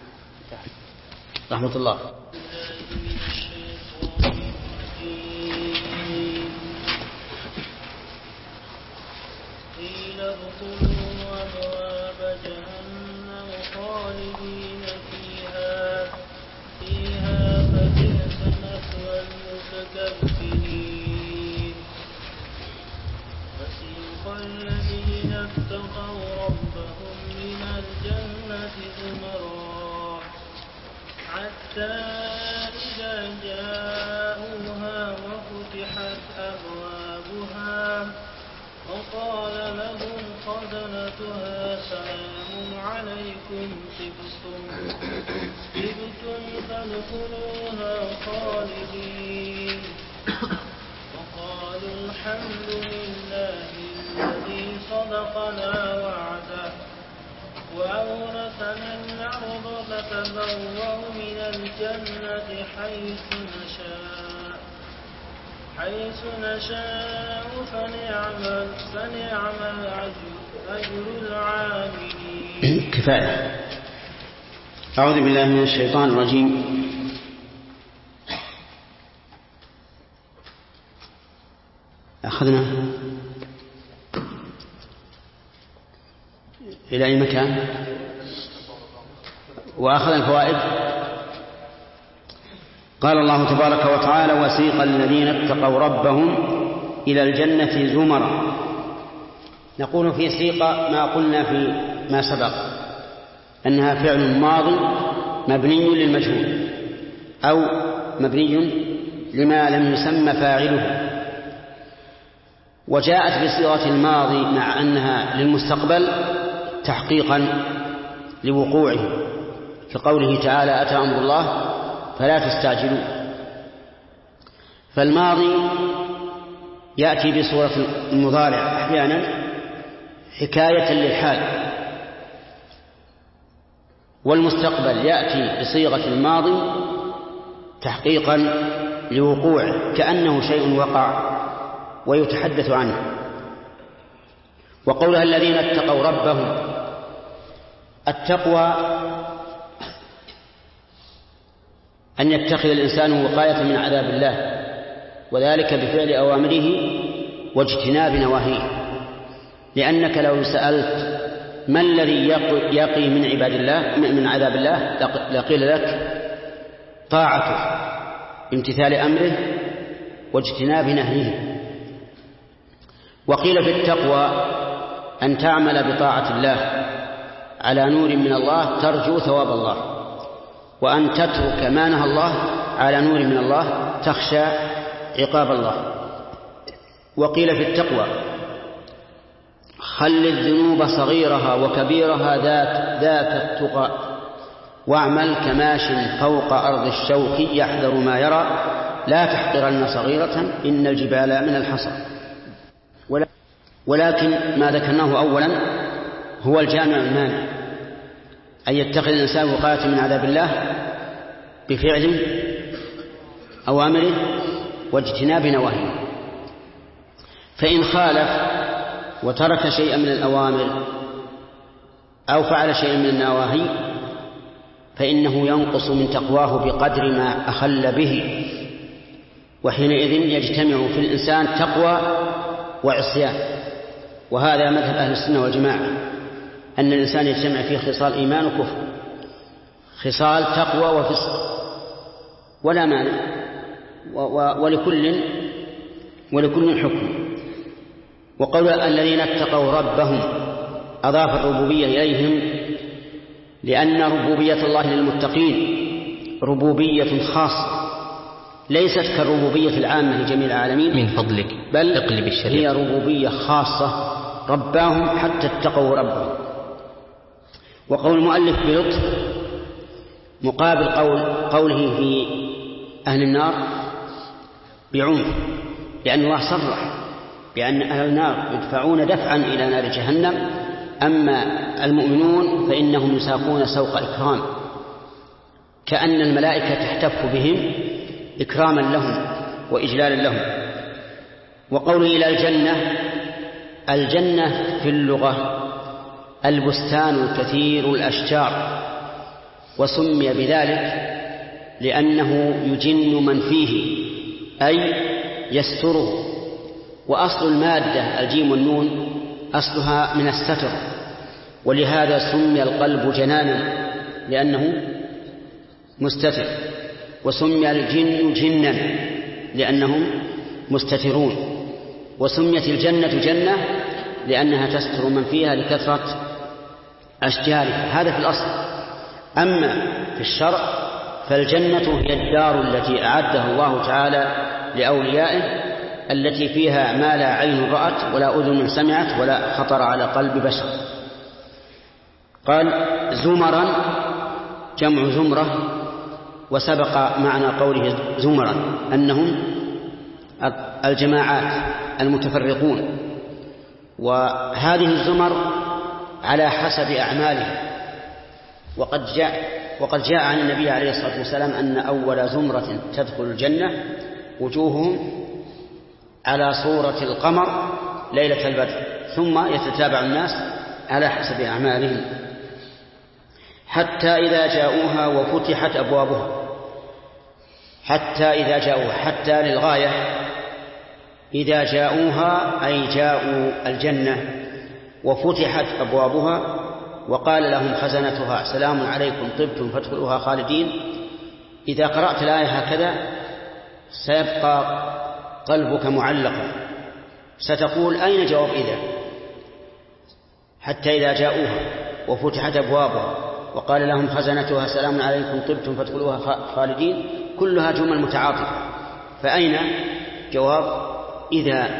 رحمة الله. قيل ادخلوا أبواب جهنم خالدين فيها فبئس مثوى المتكبرين. وسيق الذين اتقوا ربهم من الجنة زمرا حتى إذا جاءوها وفتحت أبوابها وقال لهم خزنتها سلام عليكم طبتم فادخلوها خالدين وقالوا الحمد لله الذي صدقنا وعده وأورثنا الأرض نتبوأ من الجنة حيث نشاء فنعم أجر العاملين. كفاية. أعوذ بالله من الشيطان الرجيم. أخذنا إلى أي مكان؟ وأخذ الفوائد. قال الله تبارك وتعالى: وسيق الذين اتقوا ربهم إلى الجنة زمرا. نقول في سيق ما قلنا في ما سبق أنها فعل ماضي مبني للمجهول أو مبني لما لم يسمى فاعله، وجاءت بصيغة الماضي مع أنها للمستقبل تحقيقا لوقوعه، كقوله تعالى: أتى أمر الله فلا تستعجلوا. فالماضي يأتي بصورة المضارع أحيانا حكاية للحال، والمستقبل يأتي بصيغة الماضي تحقيقا لوقوعه، كأنه شيء وقع ويتحدث عنه. وقولها الذين اتقوا ربهم، التقوى أن يتخذ الإنسان وقاية من عذاب الله، وذلك بفعل أوامره واجتناب نواهيه. لأنك لو سألت ما الذي يقي من عباد الله من عذاب الله لقيل لك طاعته، امتثال أمره واجتناب نهيه. وقيل في التقوى أن تعمل بطاعة الله على نور من الله ترجو ثواب الله، وأن تترك ما نهى الله على نور من الله تخشى عقاب الله. وقيل في التقوى: خل الذنوب صغيرها وكبيرها ذاك التقى، واعمل كماش فوق أرض الشوك يحذر ما يرى، لا تحقرن صغيرة إن الجبال من الحصى. ولكن ما ذكرناه أولا هو الجامع المانع، أن يتخذ الإنسان وقاية من عذاب الله بفعل أوامره واجتناب نواهيه. فإن خالف وترك شيئا من الأوامر أو فعل شيئا من النواهي فإنه ينقص من تقواه بقدر ما أخل به، وحينئذ يجتمع في الإنسان تقوى وعصيان. وهذا مذهب أهل السنة والجماعة، أن الإنسان يجتمع فيه خصال إيمان وكفر، خصال تقوى وفسق، ولا مانع، ولكل حكم. وقول الذين اتقوا ربهم أضاف الربوبية إليهم، لأن ربوبية الله للمتقين ربوبية خاصة ليست كالربوبية العامة لجميع العالمين من فضلك بل اقلب الشريط. هي ربوبية خاصة رباهم حتى اتقوا ربهم. وقول المؤلف بلطف مقابل قوله في أهل النار بعنف، لأن الله صرح بأن أهل النار يدفعون دفعا إلى نار جهنم، أما المؤمنون فإنهم يساقون سوق إكرام، كأن الملائكة تحتف بهم إكراما لهم وإجلالا لهم. وقوله إلى الجنة في اللغة البستان الكثير الأشجار، وسمي بذلك لأنه يجن من فيه أي يستره. وأصل المادة الجيم والنون أصلها من الستر، ولهذا سمي القلب جنانا لأنه مستتر، وسمي الجن جنا لأنهم مستترون، وسميت الجنة جنة لأنها تستر من فيها لكثرة أشجارها. هذا في الأصل. أما في الشرع فالجنة هي الدار التي أعدها الله تعالى لأوليائه، التي فيها ما لا عين رأت ولا أذن سمعت ولا خطر على قلب بشر. قال زمرا جمع زمرة، وسبق معنى قوله زمرا أنهم الجماعات المتفرقون، وهذه الزمر على حسب أعمالهم. وقد جاء عن النبي عليه الصلاة والسلام أن أول زمرة تدخل الجنة وجوههم على صورة القمر ليلة البدر، ثم يتتابع الناس على حسب أعمالهم حتى إذا جاءوها وفتحت أبوابها. حتى إذا جاءوها، حتى للغاية. إذا جاءوها أي جاءوا الجنة وفتحت أبوابها وقال لهم خزنتها سلام عليكم طبتم فادخلوها خالدين. إذا قرأت الآية هكذا سيبقى قلبك معلقا، ستقول أين جواب إذا؟ حتى إذا جاءوها وفتحت أبوابها وقال لهم خزنتها سلام عليكم طبتم فادخلوها خالدين، كلها جمل متعاطفة، فأين جواب إذا؟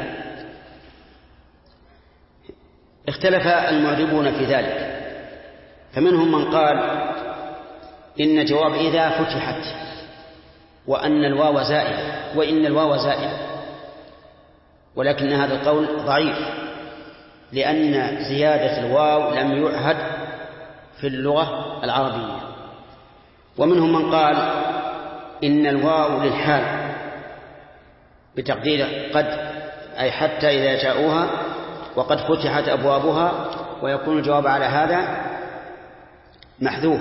اختلف المعربون في ذلك، فمنهم من قال إن جواب إذا فتحت وأن الواو زائدة وإن الواو زائدة، ولكن هذا القول ضعيف لأن زيادة الواو لم يعهد في اللغة العربية. ومنهم من قال إن الواو للحال بتقدير قد، أي حتى إذا جاءوها وقد فتحت أبوابها، ويكون الجواب على هذا محذوف.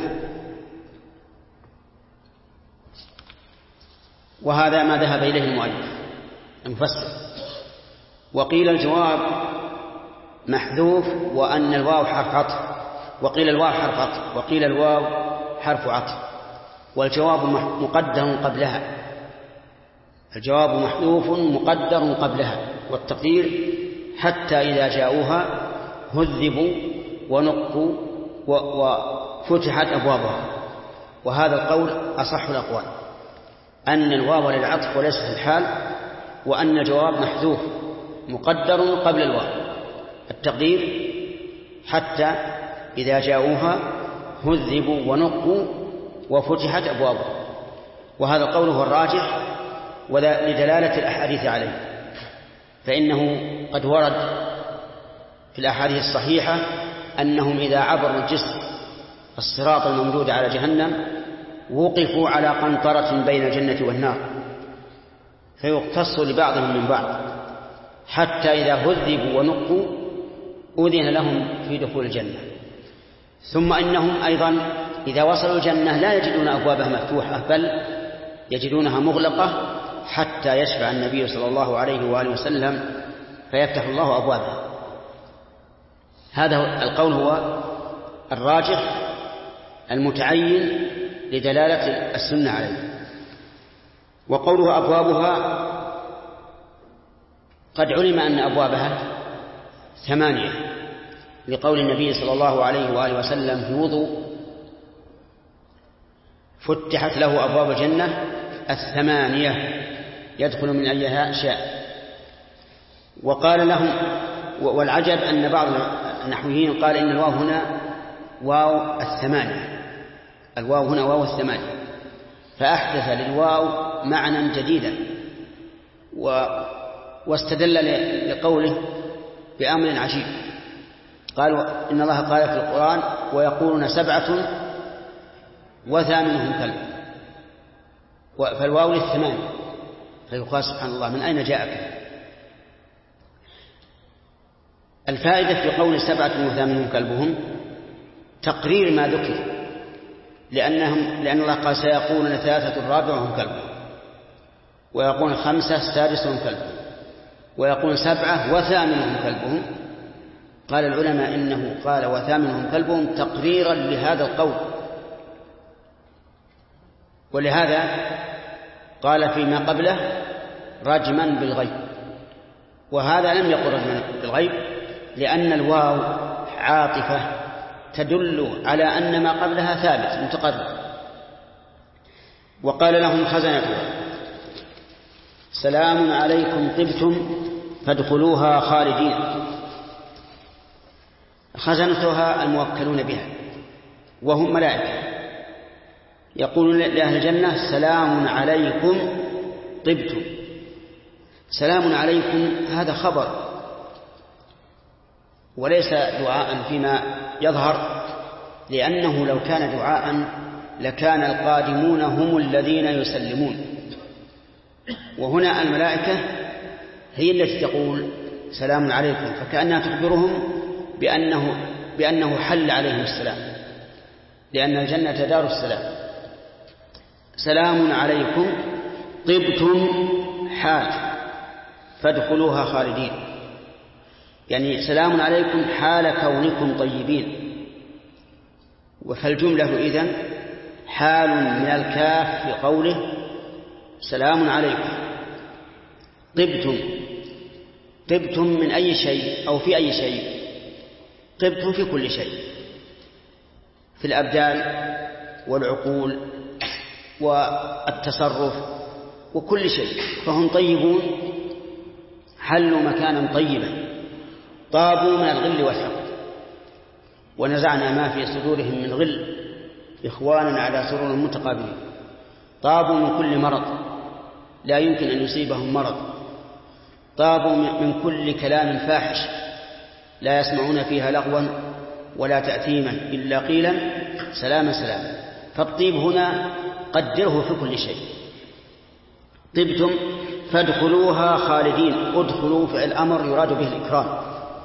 وهذا ما ذهب إليه المؤلف المفسر. وقيل الجواب محذوف وأن الواو حرف عطف، وقيل الواو حرف عطف، وقيل الواو حرف عطف، والجواب مقدر قبلها. الجواب محذوف مقدر قبلها، والتقدير حتى إذا جاءوها هذبوا ونقوا وفتحت أبوابها. وهذا القول أصح الأقوال، أن الواو للعطف وليس في الحال، وأن الجواب محذوف مقدر قبل الواو. التقدير حتى إذا جاءوها هذبوا ونقوا وفتحت أبوابها. وهذا القول هو الراجح لدلالة الأحاديث عليه، فإنه قد ورد في الأحاديث الصحيحة أنهم إذا عبروا الجسر الصراط الممدود على جهنم وقفوا على قنطرة بين الجنة والنار فيقتص لبعضهم من بعض، حتى إذا هذبوا ونقوا أذن لهم في دخول الجنة. ثم إنهم أيضا إذا وصلوا الجنة لا يجدون أبوابها مفتوحة، بل يجدونها مغلقة حتى يشفع النبي صلى الله عليه وآله وسلم فيفتح الله أبوابها. هذا القول هو الراجح المتعين لدلالة السنة عليه. وقوله أبوابها قد علم أن أبوابها 8 لقول النبي صلى الله عليه وآله وسلم في وضوء: فتحت له أبواب الجنة 8 يدخل من أيها شاء. وقال لهم، والعجب أن بعض النحويين قال إن الواو هنا واو 8، الواو هنا واو 8، فأحدث للواو معنى جديدا، واستدل لقوله بأمر عجيب. قالوا إن الله قال في القرآن: ويقولون 7 وثامنهم كلب، فالواو لل8. فيقال سبحان الله من أين جاءك؟ الفائدة في قول 7 وثامنهم كلبهم تقرير ما ذكر، لأن الله قال: سيقولون 3 رابعهم كلبهم، ويقولون 5 سادسهم كلبهم، ويقولون 7 وثامنهم كلبهم. قال العلماء إنه قال وثامنهم كلبهم تقريرا لهذا القول، ولهذا قال فيما قبله رجما بالغيب، وهذا لم يقل رجما بالغيب لأن الواو عاطفة تدل على أن ما قبلها ثابت متقرر. وقال لهم خزنتها: سلام عليكم طبتم فادخلوها خالدين. خزنتها الموكلون بها وهم ملائكة، يقولون لأهل الجنة: سلام عليكم طبتم. سلام عليكم هذا خبر وليس دعاء فيما يظهر، لأنه لو كان دعاء لكان القادمون هم الذين يسلمون، وهنا الملائكة هي التي تقول سلام عليكم، فكأنها تخبرهم بأنه حل عليهم السلام، لأن الجنة دار السلام. سلام عليكم طبتم حال فادخلوها خالدين، يعني سلام عليكم حال كونكم طيبين. فالجملة إذن حال من الكاف في قوله سلام عليكم. طبتم من أي شيء أو في أي شيء؟ طبتم في كل شيء، في الأبدان والعقول والتصرف وكل شيء، فهم طيبون، حلوا مكانا طيبا، طابوا من الغل والحقد، ونزعنا ما في صدورهم من غل إخوانا على سرور متقابلين. طابوا من كل مرض لا يمكن أن يصيبهم مرض، طابوا من كل كلام فاحش لا يسمعون فيها لغوا ولا تأثيما إلا قيلا سلاما سلاما. فالطيب هنا قدره في كل شيء. طبتم فادخلوها خالدين. ادخلوا فعل الأمر يراد به الإكرام،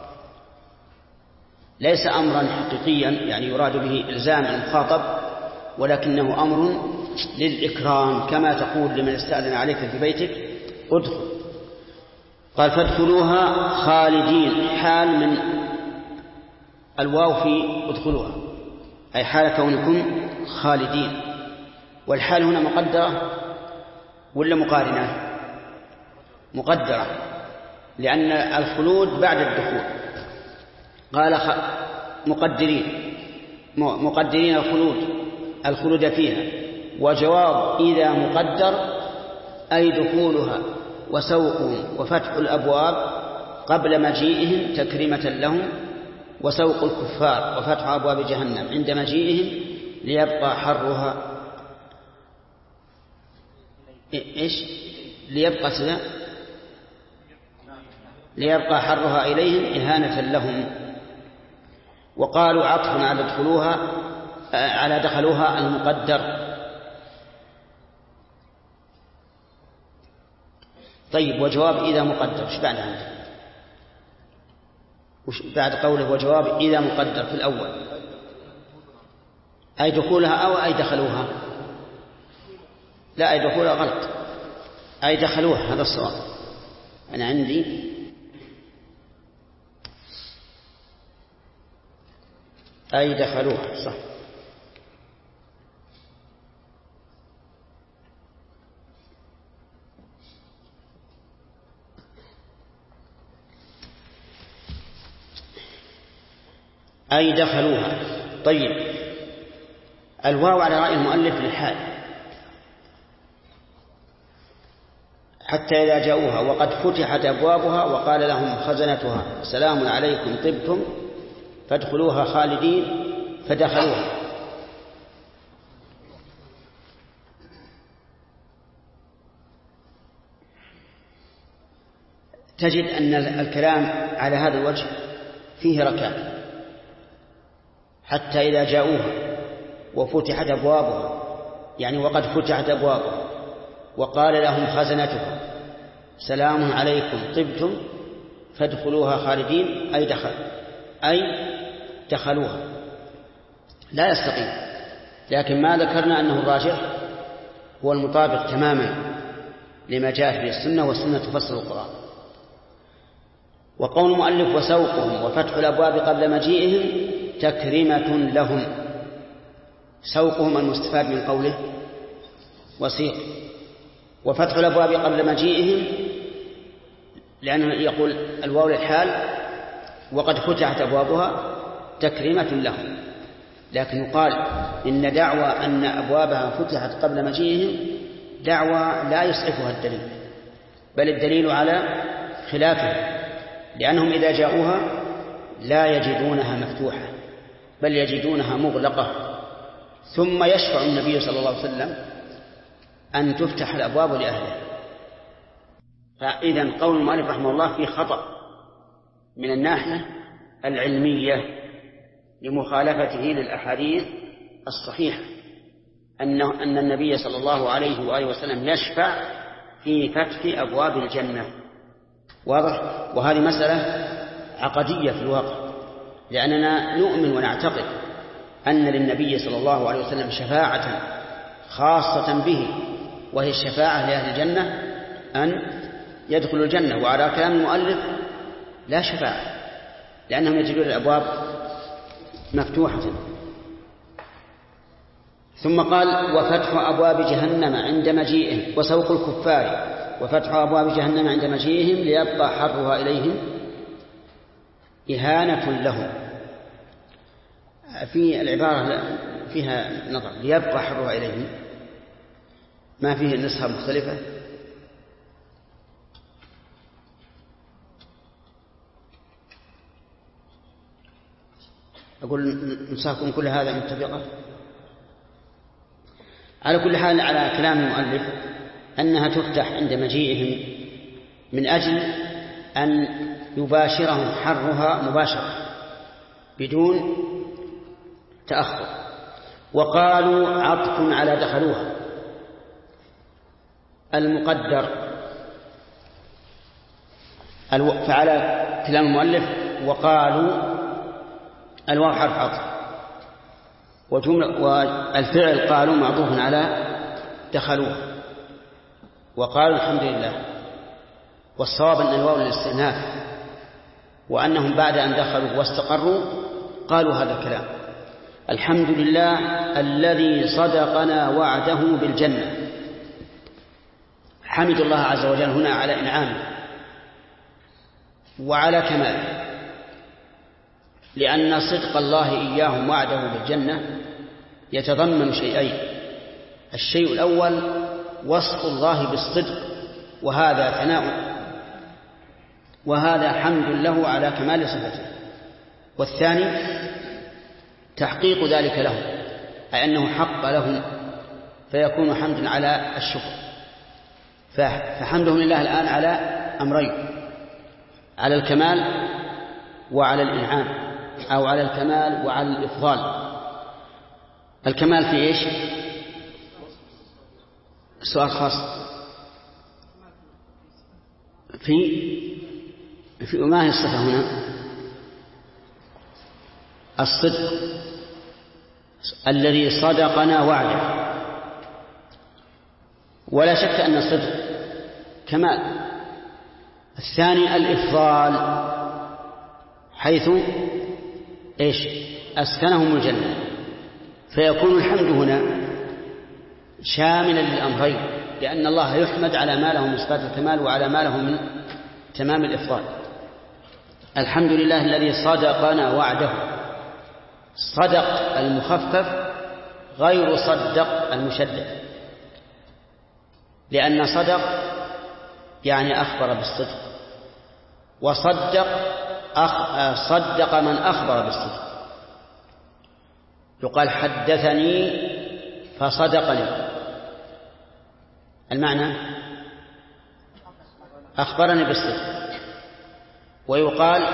ليس أمرا حقيقيا يعني يراد به إلزام المخاطب، ولكنه أمر للإكرام، كما تقول لمن استأذن عليك في بيتك ادخل. قال فادخلوها خالدين، حال من الواو في ادخلوها، أي حال كونكم خالدين. والحال هنا مقدرة ولا مقارنة؟ مقدرة، لأن الخلود بعد الدخول. قال مقدرين مقدرين الخلود فيها. وجواب إذا مقدر أي دخولها وسوقهم وفتح الأبواب قبل مجيئهم تكريمة لهم، وسوق الكفار وفتح أبواب جهنم عند مجيئهم ليبقى حرها ليبقى حرها إليهم إهانة لهم. وقالوا عطف على دخلوها المقدر. طيب، وجواب إذا مقدر ايش بعد عنده؟ بعد قوله وجواب إذا مقدر في الأول أي دخولها أو أي دخلوها؟ لا، أي دخولها غلط، أي دخلوها، هذا الصواب. أنا عندي أي دخلوها صح. أي دخلوها. طيب، الواو على رأي المؤلف للحال، حتى إذا جاءوها وقد فتحت أبوابها وقال لهم خزنتها سلام عليكم طبتم فادخلوها خالدين فدخلوها. تجد أن الكلام على هذا الوجه فيه ركات، حتى إذا جاءوها وفتحت أبوابها، يعني وقد فتحت أبوابها وقال لهم خزنتها سلام عليكم طبتم فادخلوها خالدين أي دخلوها. لا يستقيم، لكن ما ذكرنا أنه الراجح هو المطابق تماما لما جاء في السنة، والسنة تفسر القرآن. وقول المؤلف وسوقهم وفتح الأبواب قبل مجيئهم تكريمة لهم، سوقهم المستفاد من قوله وسيق، وفتح الأبواب قبل مجيئهم لأنه يقول الواو للحال وقد فتحت أبوابها تكريمة لهم. لكن يقال إن دعوى أن أبوابها فتحت قبل مجيئهم دعوى لا يسعفها الدليل، بل الدليل على خلافه، لأنهم إذا جاءوها لا يجدونها مفتوحة بل يجدونها مغلقة، ثم يشفع النبي صلى الله عليه وسلم أن تفتح الأبواب لأهلها. فإذا قول المؤلف رحمه الله فيه خطأ من الناحية العلمية لمخالفته للأحاديث الصحيحة أن النبي صلى الله عليه وآله وسلم يشفع في فتح أبواب الجنة. واضح؟ وهذه مسألة عقدية في الواقع، لأننا نؤمن ونعتقد أن للنبي صلى الله عليه وسلم شفاعة خاصة به، وهي الشفاعة لأهل الجنة أن يدخلوا الجنة. وعلى كلام المؤلف لا شفاعة، لأنهم يجدون الأبواب مفتوحة. ثم قال وفتح أبواب جهنم عند مجيئهم وسوق الكفار وفتح أبواب جهنم عند مجيئهم ليبقى حرها إليهم إهانة لهم. في العبارة فيها نظر، ليبقى حرها إليهم، ما فيه نسخة مختلفة. أقول نسخكم كل هذا متفقة. على كل حال على كلام المؤلف أنها تفتح عند مجيئهم من أجل أن يباشرهم حرها مباشرة بدون تأخر. وقالوا عطف على دخلوها المقدر، فعلى كلام المؤلف وقالوا الواو حرف عطف، والفعل قالوا معطوف على دخلوها. وقالوا الحمد لله، والصواب أن الواو للاستئناف، وأنهم بعد أن دخلوا واستقروا قالوا هذا الكلام: الحمد لله الذي صدقنا وعده بالجنة. حمد الله عز وجل هنا على إنعامه وعلى كماله، لأن صدق الله إياهم وعده بالجنة يتضمن شيئين: الشيء الأول وصف الله بالصدق، وهذا ثناء وهذا حمد له على كمال صفته، والثاني تحقيق ذلك لهم، أي أنه حق لهم فيكون حمد على الشكر. فحمدهم لله الآن على أمرين: على الكمال وعلى الإنعام، أو على الكمال وعلى الإفضال. الكمال في إيش؟ سؤال خاص. في ما هي الصفة هنا؟ الصدق الذي صدقنا وعده، ولا شك أن الصدق كمال. الثاني الإفضال، حيث إيش؟ أسكنهم الجنة، فيكون الحمد هنا شاملا للأمرين، لأن الله يحمد على ما له من صفات الكمال وعلى ما له من تمام الإفضال. الحمد لله الذي صدقنا وعده. صدق المخفف غير صدق المشدد، لأن صدق يعني أخبر بالصدق، وصدق صدق من أخبر بالصدق. يقال حدثني فصدقني، المعنى أخبرني بالصدق. ويقال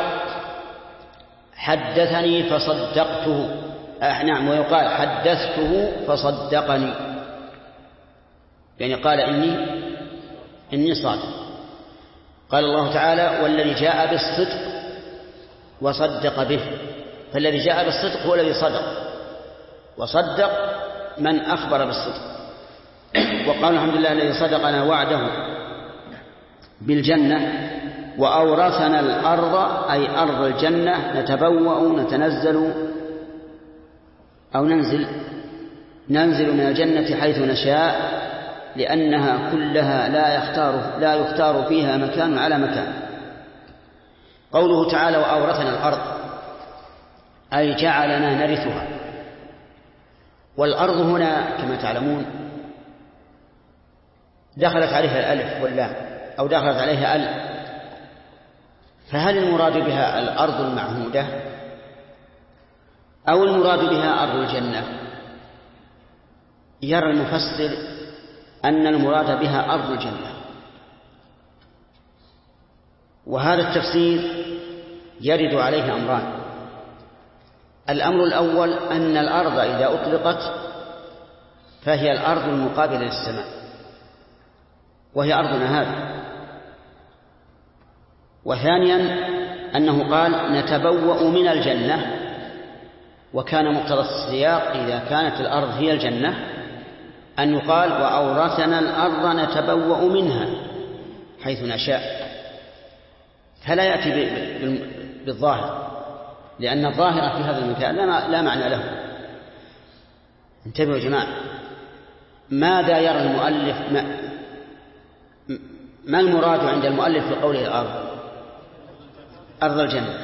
حدثني فصدقته، نعم، ويقال حدثته فصدقني، يعني قال إني صادق. قال الله تعالى: والذي جاء بالصدق وصدق به. فالذي جاء بالصدق هو الذي صدق، وصدق من أخبر بالصدق. وقال: الحمد لله الذي صدقنا وعده بالجنة وأورثنا الأرض، أي أرض الجنة، نتبوأ نتنزل أو ننزل من الجنة حيث نشاء، لأنها كلها لا يختار فيها مكان على مكان. قوله تعالى: وأورثنا الأرض، أي جعلنا نرثها. والأرض هنا كما تعلمون دخلت عليها الألف واللام، أو دخلت عليها ال، فهل المراد بها الأرض المعهودة أو المراد بها أرض الجنة؟ يرى المفسر أن المراد بها أرض الجنة، وهذا التفسير يرد عليه أمران. الأمر الأول أن الأرض إذا أطلقت فهي الأرض المقابلة للسماء، وهي أرضنا هذه. وثانيا أنه قال نتبوأ من الجنة، وكان مقتضى السياق إذا كانت الأرض هي الجنة أن يقال: وأورثنا الأرض نتبوأ منها حيث نشاء. فلا يأتي بالظاهر، لأن الظاهر في هذا المثال لا معنى له. انتبهوا يا جماعة، ماذا يرى المؤلف؟ ما المراد عند المؤلف في قوله الأرض؟ أرض الجنة.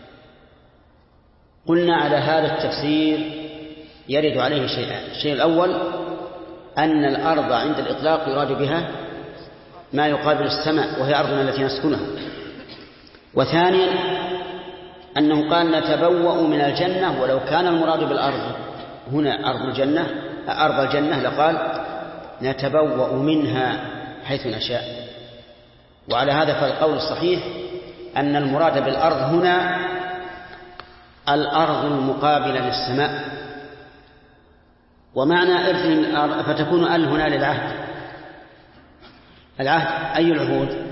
قلنا على هذا التفسير يرد عليه شيئان: الشيء الأول أن الأرض عند الإطلاق يراد بها ما يقابل السماء، وهي أرضنا التي نسكنها. وثانيا أنه قال نتبوأ من الجنة، ولو كان المراد بالأرض هنا أرض الجنة لقال نتبوأ منها حيث نشاء. وعلى هذا فالقول الصحيح أن المراد بالأرض هنا الأرض المقابلة للسماء. ومعنى إرث من الأرض فتكون ال هنا للعهد. العهد أي العهود؟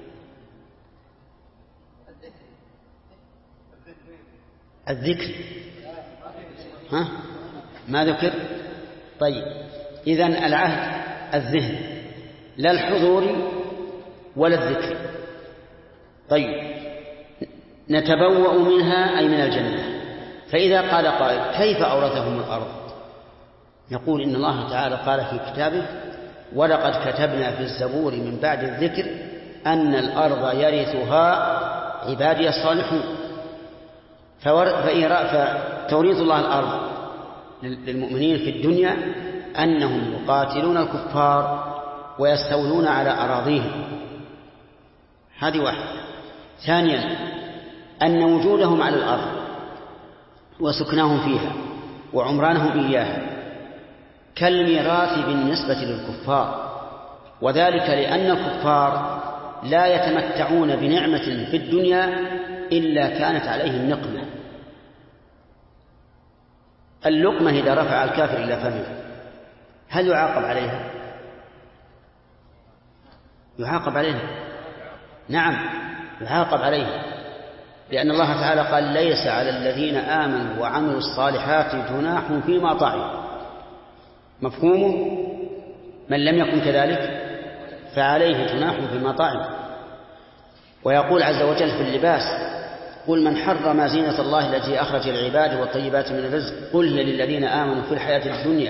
الذكر. ها؟ ما ذكر؟ طيب، إذن العهد الذهن، لا الحضور ولا الذكر. طيب، نتبوأ منها أي من الجنة. فإذا قال قائل: كيف أورثهم الأرض؟ نقول إن الله تعالى قال في كتابه: ولقد كتبنا في الزبور من بعد الذكر أن الأرض يرثها عبادي الصالحون. فتوريث الله الأرض للمؤمنين في الدنيا أنهم يقاتلون الكفار ويستولون على أراضيهم، هذه واحدة. ثانيا أن وجودهم على الأرض وسكنهم فيها وعمرانهم إياها كالميراث بالنسبة للكفار، وذلك لأن الكفار لا يتمتعون بنعمة في الدنيا إلا كانت عليهم نقمة. اللقمة إذا رفع الكافر إلى فمه هل يعاقب عليها؟ يعاقب عليها، نعم يعاقب عليها، لأن الله تعالى قال ليس على الذين آمنوا وعملوا الصالحات جناح فيما طعموا. مفهومه؟ من لم يكن كذلك فعليه جناح فيما طعم. ويقول عز وجل في اللباس قل من حرم زينة الله التي أخرج العباد والطيبات من الرزق قل هي للذين آمنوا في الحياة الدنيا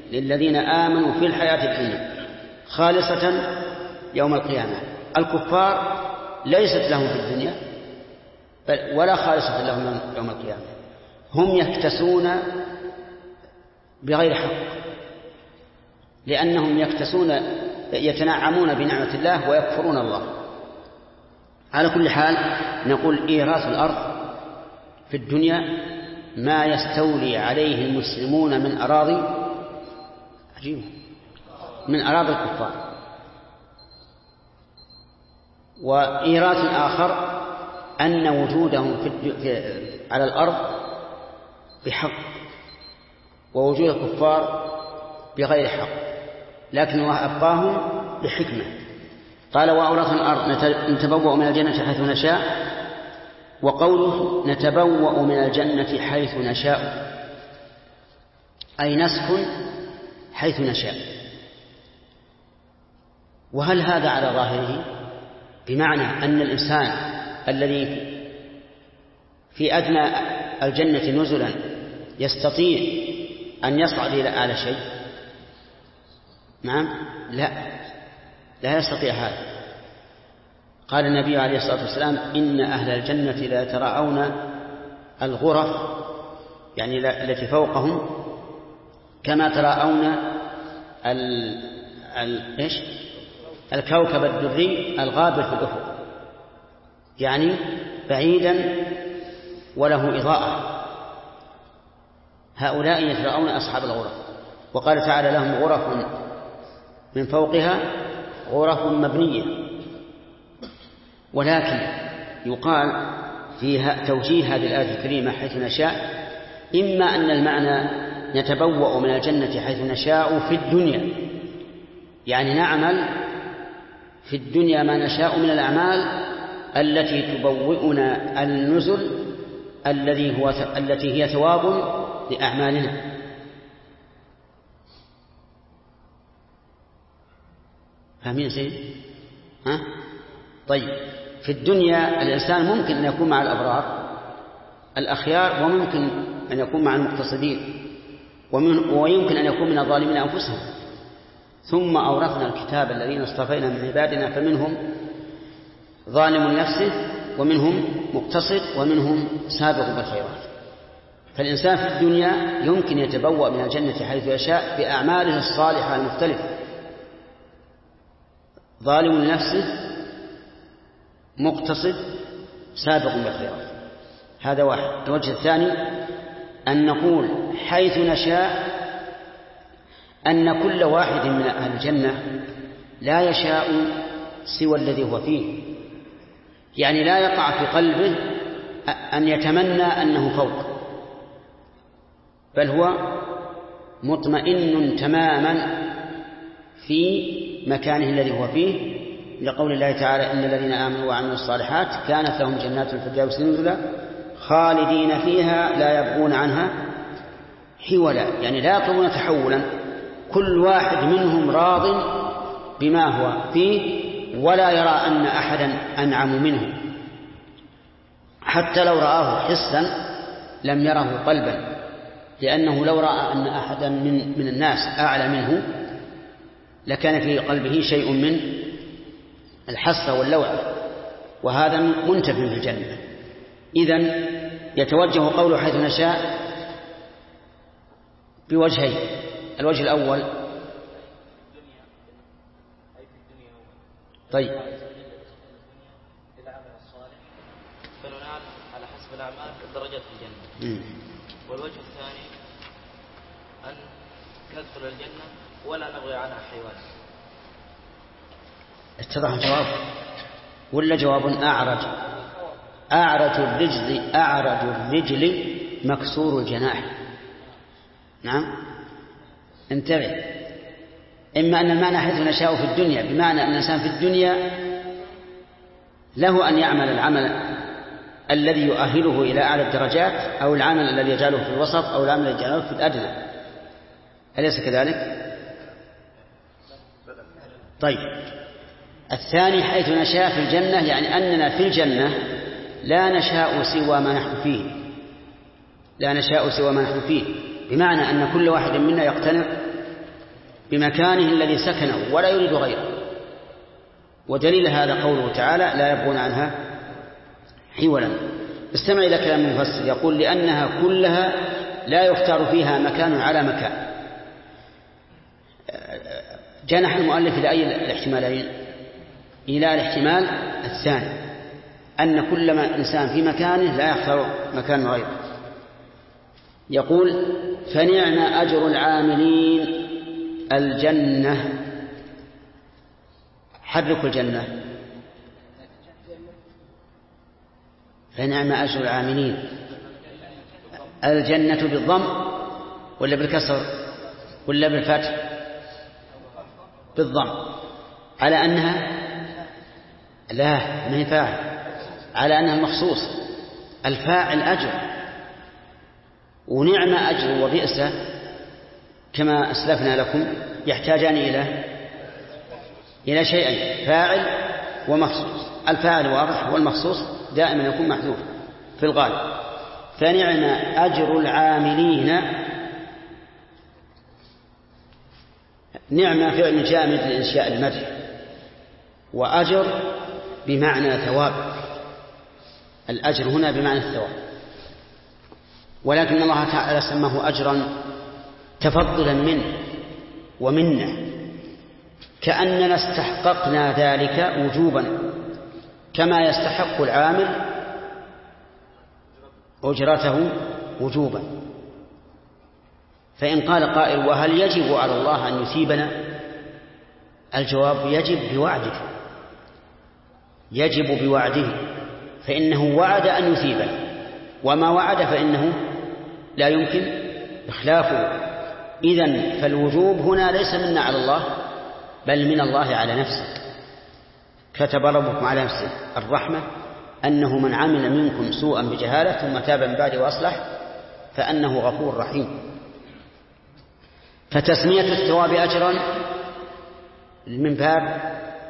خالصة يوم القيامة. الكفار ليست لهم في الدنيا ولا خالصة لهم يوم القيامة، هم يكتسون بغير حق، لأنهم يتنعمون بنعمة الله ويكفرون الله. على كل حال نقول إيراث الأرض في الدنيا ما يستولي عليه المسلمون من أراضي عجيبة من أراضي الكفار. وإيراث آخر أن وجودهم على الأرض بحق ووجود الكفار بغير حق، لكن الله أبقاهم بحكمة. قال وأورثنا الأرض نتبوأ من الجنة حيث نشاء، وقوله نتبوأ من الجنة حيث نشاء أي نسكن حيث نشاء. وهل هذا على ظاهره؟ بمعنى أن الإنسان الذي في أدنى الجنة نزلا يستطيع أن يصعد إلى أعلى شيء؟ نعم، لا يستطيع هذا. قال النبي عليه الصلاة والسلام إن أهل الجنة لا يتراءون الغرف يعني التي فوقهم كما تراءون الكوكب الدري الغابر في الأفق، يعني بعيدا وله إضاءة. هؤلاء يتراءون أصحاب الغرف. وقال تعالى لهم غرف من فوقها غرف مبنية. ولكن يقال فيها توجيه هذه الآية الكريمة حيث نشاء، إما أن المعنى نتبوأ من الجنة حيث نشاء في الدنيا، يعني نعمل في الدنيا ما نشاء من الأعمال التي تبوئنا النزل التي هي ثواب لأعمالنا. فاهمين سيد؟ طيب، في الدنيا الإنسان ممكن أن يكون مع الأبرار الأخيار، وممكن أن يكون مع المقتصدين، ويمكن أن يكون من الظالمين أنفسهم. ثم أورثنا الكتاب الذين اصطفينا من عبادنا فمنهم ظالم لنفسه ومنهم مقتصد ومنهم سابق بالخيرات. فالإنسان في الدنيا يمكن يتبوأ من الجنة حيث يشاء بأعماله الصالحة المختلفة، ظالم لنفسه، مقتصد، سابق بالخيرات. هذا واحد. الوجه الثاني أن نقول حيث نشاء أن كل واحد من أهل الجنة لا يشاء سوى الذي هو فيه، يعني لا يقع في قلبه أن يتمنى أنه فوق، بل هو مطمئن تماما في مكانه الذي هو فيه، لقول الله تعالى إن الذين آمنوا وعملوا الصالحات كانت لهم جنات الفردوس نزلا خالدين فيها لا يبغون عنها حولا، يعني لا يطلبون تحولا. كل واحد منهم راض بما هو فيه ولا يرى أن أحدا أنعم منه، حتى لو رآه حسا لم يره قلبا، لأنه لو رأى أن أحدا من الناس أعلى منه لكان في قلبه شيء من الحسرة واللوعة، وهذا منتف في الجنة. إذن يتوجه قوله حيث نشاء بوجهين. الوجه الأول طيب فننال على حسب الأعمال الدرجات في الجنة. والوجه الثاني أن ندخل الجنة ولا نبغي عنها حيوان. اتضح الجواب ولا جواب أعرج الرجل مكسور الجناح؟ نعم انتبه. إما أن المعنى حيث نشاء في الدنيا بمعنى أن الإنسان في الدنيا له أن يعمل العمل الذي يؤهله إلى أعلى الدرجات، أو العمل الذي يجعله في الوسط، أو العمل الذي يجعله في الأدنى. أليس كذلك؟ طيب الثاني حيث نشاء في الجنة يعني أننا في الجنة لا نشاء سوى ما نحن فيه، بمعنى أن كل واحد منا يقتنع بمكانه الذي سكنه ولا يريد غيره. ودليل هذا قوله تعالى لا يبغون عنها حولا. استمع إلى كلام المفسر يقول لأنها كلها لا يختار فيها مكان على مكان. جنح المؤلف إلى أي الاحتمالين؟ إلى الاحتمال الثاني، أن كل ما إنسان في مكانه لا يختار مكان غيره. يقول فنعم أجر العاملين الجنة. حرك الجنة. فنعم أجر العاملين الجنة بالضم ولا بالكسر ولا بالفتح؟ بالضم. على أنها لا ما هي فاعل، على أنها مخصوص. الفاعل أجر، ونعم أجر وبئس كما أسلفنا لكم يحتاجان إلى شيئين، فاعل ومخصوص. الفاعل واضح والمخصوص دائما يكون محذوف في الغالب. فنعم أجر العاملين. نعم فعل جامد لإنشاء المدح، وأجر بمعنى ثواب. الأجر هنا بمعنى الثواب، ولكن الله تعالى سماه أجرا تفضلا منه ومنه، كأننا استحققنا ذلك وجوبا كما يستحق العامل أجرته وجوبا. فإن قال قائل وهل يجب على الله أن يثيبنا؟ الجواب يجب بوعده، يجب بوعده، فإنه وعد أن يثيبنا، وما وعد فإنه لا يمكن إخلافه. إذن فالوجوب هنا ليس منا على الله بل من الله على نفسه. كتب ربكم على نفسه الرحمة أنه من عمل منكم سوءا بجهالة ثم تاب من بعد وأصلح فأنه غفور رحيم. فتسمية الثواب أجرا من باب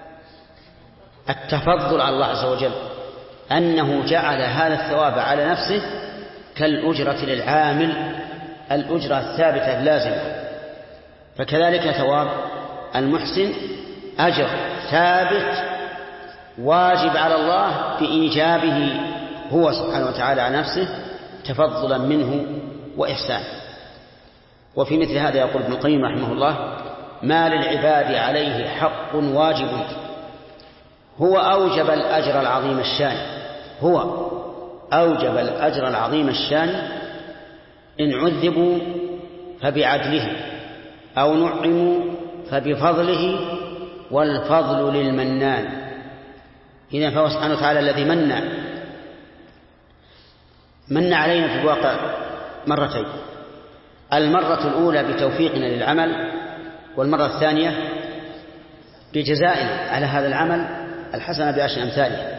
التفضل على الله عز وجل، أنه جعل هذا الثواب على نفسه كالأجرة للعامل، الأجرة الثابتة اللازمة. فكذلك ثواب المحسن أجر ثابت واجب على الله بإيجابه هو سبحانه وتعالى على نفسه تفضلا منه وإحسان. وفي مثل هذا يقول ابن القيم رحمه الله ما للعباد عليه حق واجب هو أوجب الأجر العظيم الشان، هو أوجب الأجر العظيم الشان إن عذبوا فبعدله أو نعموا فبفضله والفضل للمنان. إذن فهو سبحانه وتعالى الذي من علينا في الواقع مرتين: المرة الأولى بتوفيقنا للعمل، والمرة الثانية بجزائنا على هذا العمل الحسنة بعشر أمثاله.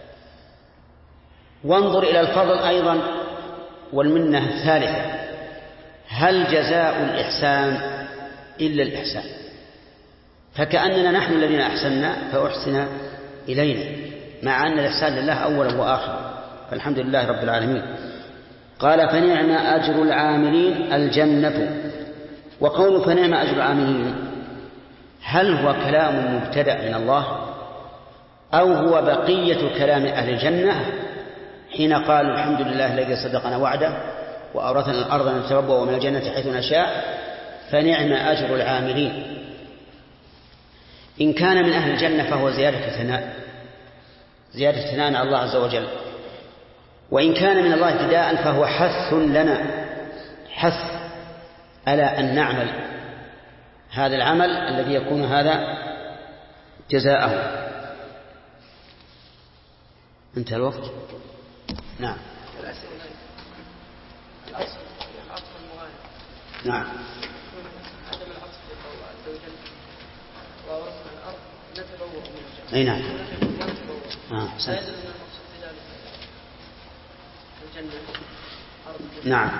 وانظر إلى الفضل أيضا والمنة الثالثة: هل جزاء الإحسان إلا الإحسان؟ فكأننا نحن الذين أحسننا فأحسن إلينا، مع أن الإحسان لله أولا وآخرا، فالحمد لله رب العالمين. قال فنعم أجر العاملين الجنة. وقول فنعم أجر العاملين هل هو كلام مبتدأ من الله أو هو بقية كلام أهل الجنة حين قالوا الحمد لله الذي صدقنا وعده وأورثنا الأرض نتبوأ من الجنة حيث نشاء فنعم أجر العاملين. إن كان من أهل الجنة فهو زيادة ثناء على الله عز وجل، وإن كان من الله ابتداء فهو حث لنا، حث على أن نعمل هذا العمل الذي يكون هذا جزاءه. انتهى الوقت. نعم. نعم. عدم العطف لله عز وجل وورثنا الأرض نتبوأ من الجنة. أي نعم. نعم.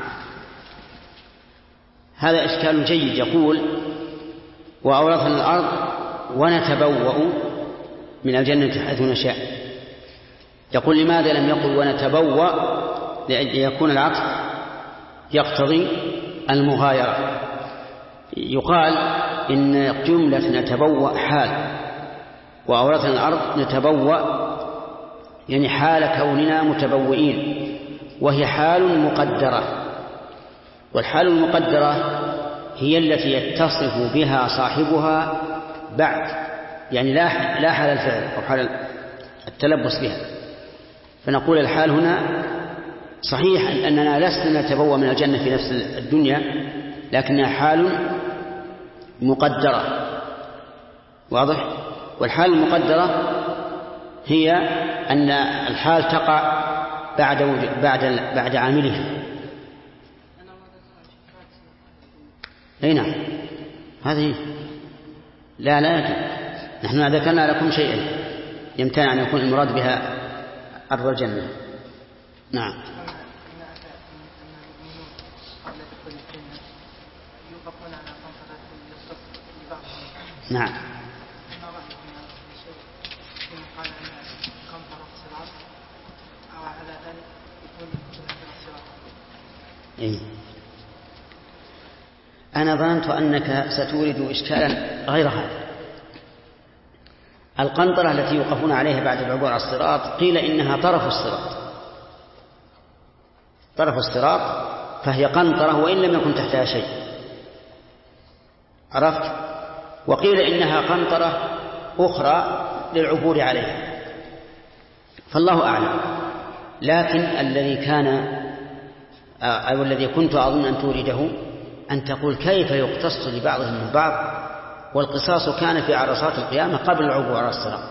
هذا إشكال جيد. يقول وأورثنا الأرض ونتبوأ من الجنة حيث نشاء. يقول لماذا لم يقل ونتبوأ؟ ليكون العطف يقتضي المغايرة. يقال إن جملة نتبوأ حال، وأورثنا الأرض نتبوأ يعني حال كوننا متبوئين، وهي حال مقدرة، والحال المقدرة هي التي يتصف بها صاحبها بعد، يعني لا حال الفعل أو حال التلبس بها. فنقول الحال هنا صحيح أننا لسنا نتبوأ من الجنة في نفس الدنيا، لكنها حال مقدرة. واضح؟ والحال المقدرة هي أن الحال تقع بعد عاملها. أي نعم، هذه لا يجب. نحن ذكرنا لكم شيئا يمتنع أن يكون المراد بها أرض الجنة. نعم. نعم. إيه؟ أنا ظننت أنك ستورد إشكالا غير هذا. القنطرة التي يوقفون عليها بعد العبور على الصراط قيل إنها طرف الصراط، فهي قنطرة وإن لم يكن تحتها شيء. عرفت؟ وقيل إنها قنطرة أخرى للعبور عليها، فالله أعلم. لكن الذي كان أو الذي كنت أظن أن تورده أن تقول كيف يقتص لبعضهم من بعض، والقصاص كان في عرصات القيامة قبل العبور على الصراط.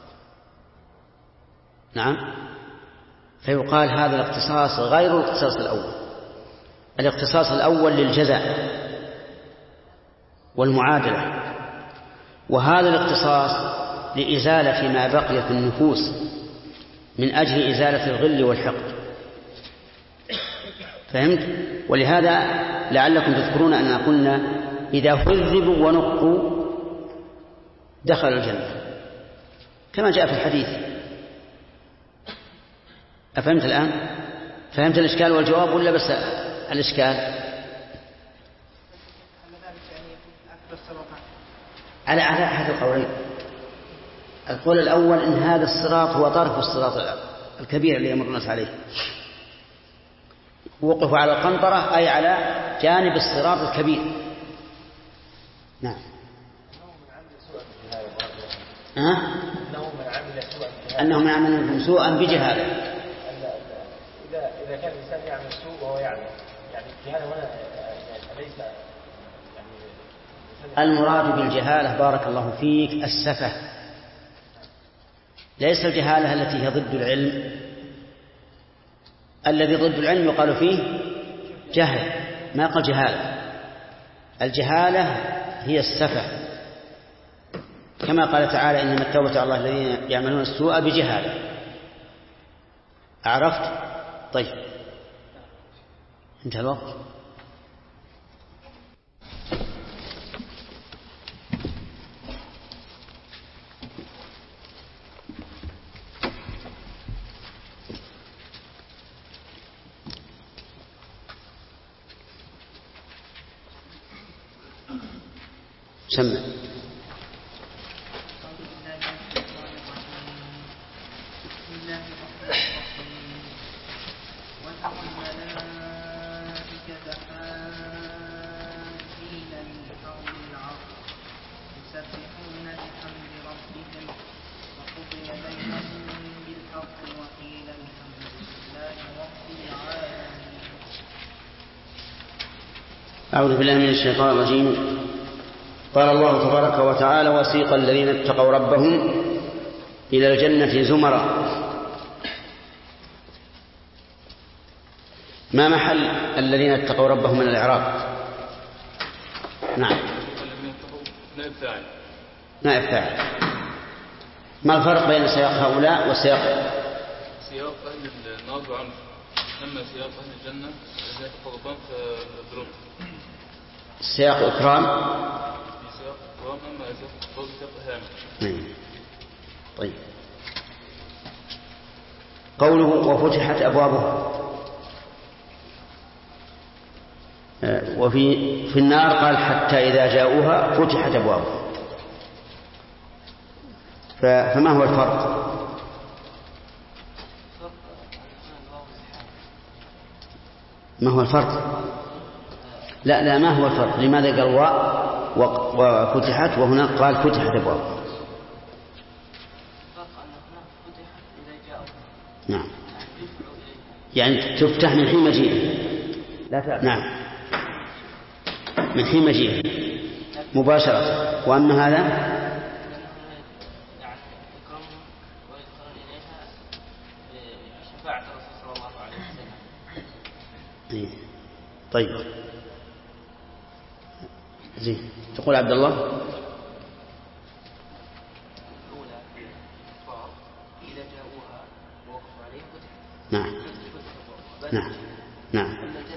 نعم. فيقال هذا الاقتصاص غير الاقتصاص الأول. الاقتصاص الأول للجزاء والمعادلة، وهذا الاقتصاص لإزالة ما بقي في النفوس من أجل إزالة الغل والحقد. فهمت؟ ولهذا لعلكم تذكرون أننا قلنا إذا كذبوا ونقوا دخلوا الجنة كما جاء في الحديث. أفهمت الآن؟ فهمت الإشكال والجواب ولا بس الإشكال؟ على أحد القولين. القول الأول إن هذا الصراط هو طرف الصراط الكبير اللي يمر الناس عليه، وقفوا على القنطرة أي على جانب الصراط الكبير. نعم. أنه من عمل سوءا بجهالة. إذا كان الإنسان يعمل سوء وهو يعلم، يعني الجهالة هنا ليس يعني المراد بالجهالة بارك الله فيك السفة، ليس الجهالة التي هي ضد العلم. الذي ضد العلم يقال فيه جهل، ما قال جهالة. الجهالة هي السفة، كما قال تعالى إنما التوبة على الله الذين يعملون السوء بجهالة. عرفت؟ طيب انتهى الوقت. سمع. الملائكة حافين من حول العرش يسبحون بحمد ربهم وقضي بينهم بالحق وقيل الحمد لله رب العالمين. أعوذ بالله من الشيطان الرجيم. قال الله تبارك وتعالى: وسيق الذين اتقوا ربهم إلى الجنة زمرا. ما محل الذين اتقوا ربهم من الإعراب؟ نعم، نائب فاعل. ما الفرق بين سياق هؤلاء وسياق سياق أهل النار وعنف؟ أما سياق أهل الجنة سياق ربهم فدرب سياق إكرام، سياق إكرام، أما سياق هام. طيب. قوله وفتحت أبوابه، وفي النار قال حتى إذا جاءوها فتحت أبوابها. فما هو الفرق؟ ما هو الفرق؟ لا ما هو الفرق؟ لماذا قال وفتحت وهنا قال فتحت أبوابها؟ نعم، يعني تفتح من حين مجيئه. نعم، من حين مجيئه مباشرة. وأما هذا طيب. زين، تقول عبد الله. نعم نعم نعم.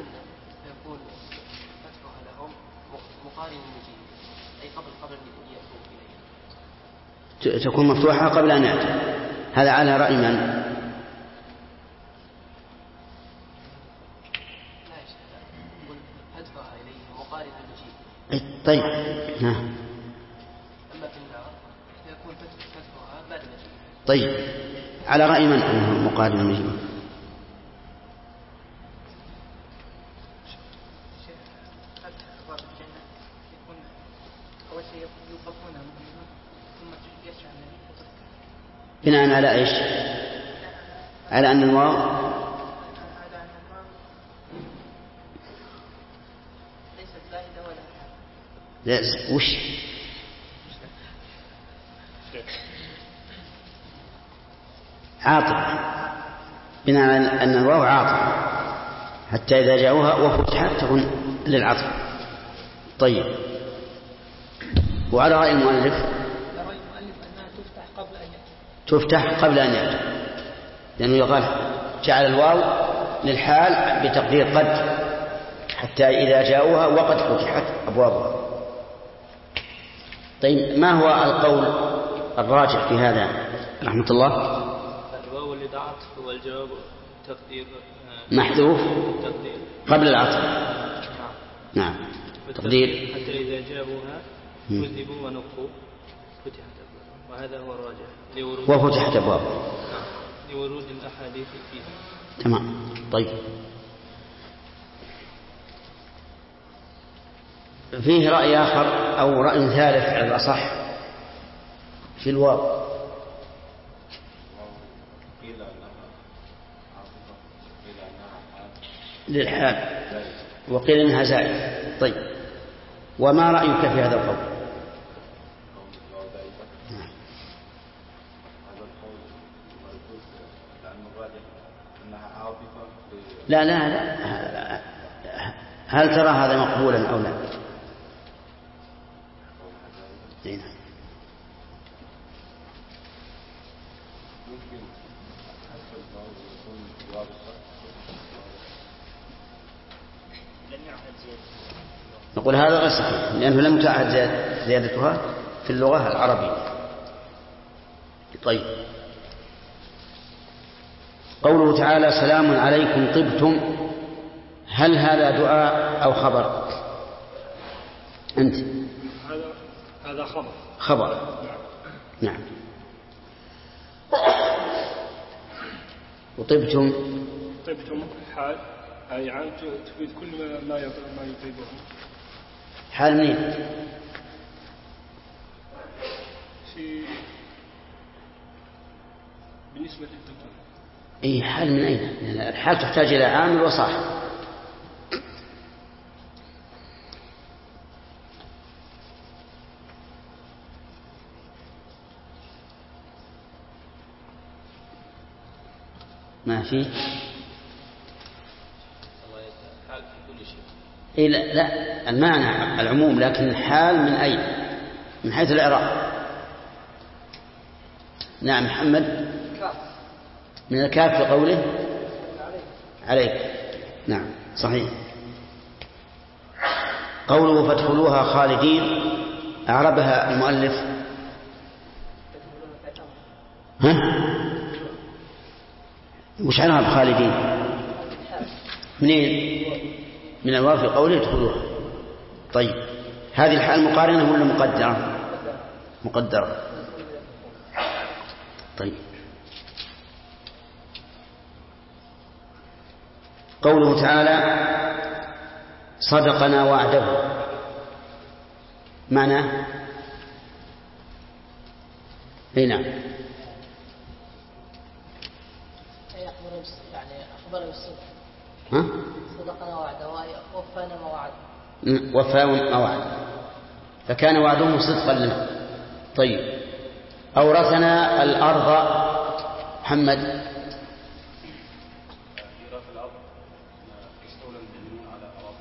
تكون مفتوحة قبل أن يأتي. هذا على رأي من؟ طيب. طيب، على رأي من أنه مقارن المجيء؟ بناء على إيش؟ على أن الواو ليست زائدة ولا لا. وش عاطفة؟ بناء على أن الواو عاطفة حتى إذا جاءوها وفتحت تكون للعطف. طيب. وعلى رأي المؤلف تفتح قبل أن يأتي، لأنه يقال جعل الواو للحال بتقدير قد، حتى إذا جاءوها وقد فتحت أبوابها. طيب، ما هو القول الراجح في هذا رحمة الله؟ الواو للعطف والجواب تقدير محذوف قبل العطف. نعم، تقدير حتى إذا جاءوها كذبوا ونقوا فتحت أبوابها، وهذا هو الراجح وفتحت أبوابها لورود الأحاديث فيها. تمام. طيب، فيه رأي آخر أو رأي ثالث على الأصح في الواو. للحال وقيل إنها زائدة. طيب، وما رأيك في هذا القول؟ لا لا لا، هل ترى هذا مقبولا أو لا؟ نقول هذا غير صحيح، لأنه لم تعهد زيادتها في اللغة العربية. طيب، قوله تعالى سلام عليكم طبتم، هل هذا دعاء أو خبر؟ أنت هذا خبر. نعم. وطبتم طيبتهم حال يعني تفيد كل ما يطيبهم. حال منين؟ بالنسبة للدكتور. اي حال من اين؟ يعني الحال تحتاج الى عامل وصاحب. ما في حال في كل شيء. إيه لا المعنى العموم، لكن حال من أين؟ من حيث الإعراب. نعم محمد. من الكاف في قوله عليك. نعم صحيح. قوله فادخلوها خالدين أعربها المؤلف وش عنها بخالدين؟ منين؟ من الواو في قوله ادخلوها. طيب هذه الحال مقارنة ولا مقدرة؟ مقدرة. طيب قوله تعالى صدقنا وعده معناه اي نعم يعني أخبر بالصدق. ها؟ صدقنا وعده ووفانا ما وعد. وفى ما وعد، فكان وعده صدقا لنا. طيب أورثنا الأرض محمد. ميراث الأرض يستولى المؤمنون على أراضي.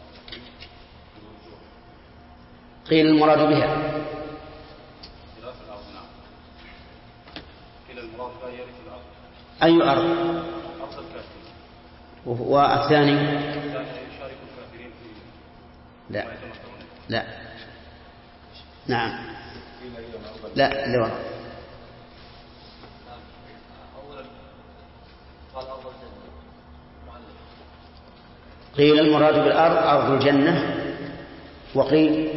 قيل المراد بها ميراث الأرض نعم. قيل المراد بها يرث الأرض. أي أرض؟ أرض الكافرين. والثاني يشارك الكافرين في لا لا نعم لا اللي وراء. قيل المراد بالأرض أرض الجنة، وقيل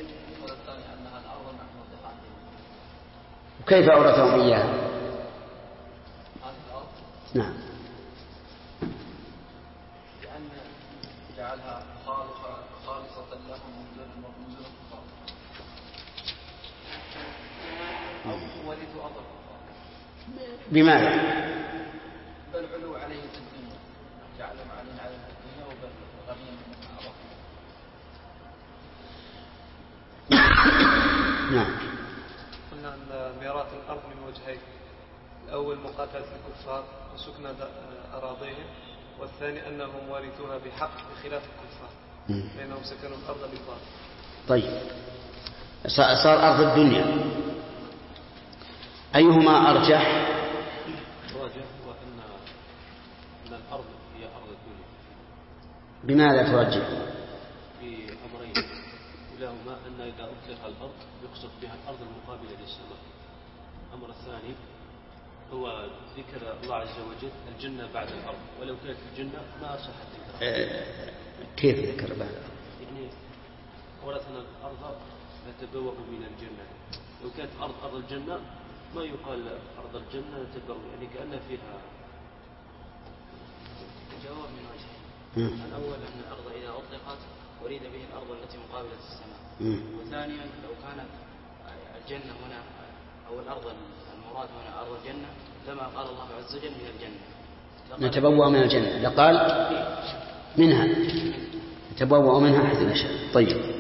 وكيف أورثهم إياها؟ نعم لأن جعلها خالصة لهم من دون الكفار. ورثوا أرض الكفار. بماذا؟ بل علوا عليه في الدنيا، جعلهم عليه على الدنيا وبل غنيا من أرض. نعم. قلنا أن ميراث الأرض من وجهين: الأول مقاتلة الكفار وسكن أراضيهم، والثاني أنهم وارثوها بحق بخلاف الكفار لأنهم سكنوا الأرض بالباطل. طيب صار أرض الدنيا، أيهما أرجح؟ الراجح هو أن الأرض هي أرض الدنيا. بماذا ترجح؟ بأمرين: كلاهما أن إذا أطلق الأرض يقصد بها الأرض المقابلة للسماء. الأمر الثاني هو ذكر الله عز وجل الجنة بعد الأرض، ولو كانت الجنة ما صحت ذكرها. كيف ذكر بعد؟ يعني ورثنا الأرض نتبوأ من الجنة. لو كانت أرض الجنة ما يقال أرض الجنة نتبوأ، يعني كأن فيها. الجواب من وجهين: الأول أن الأرض إذا أطلقت أريد به الأرض التي مقابلة السماء، وثانيا لو كانت الجنة هنا أو الأرض المراد هنا أرض الجنة لما قال الله عز وجل من الجنة نتبوأ من الجنة، لقال منها نتبوأ منها حيث نشاء. طيب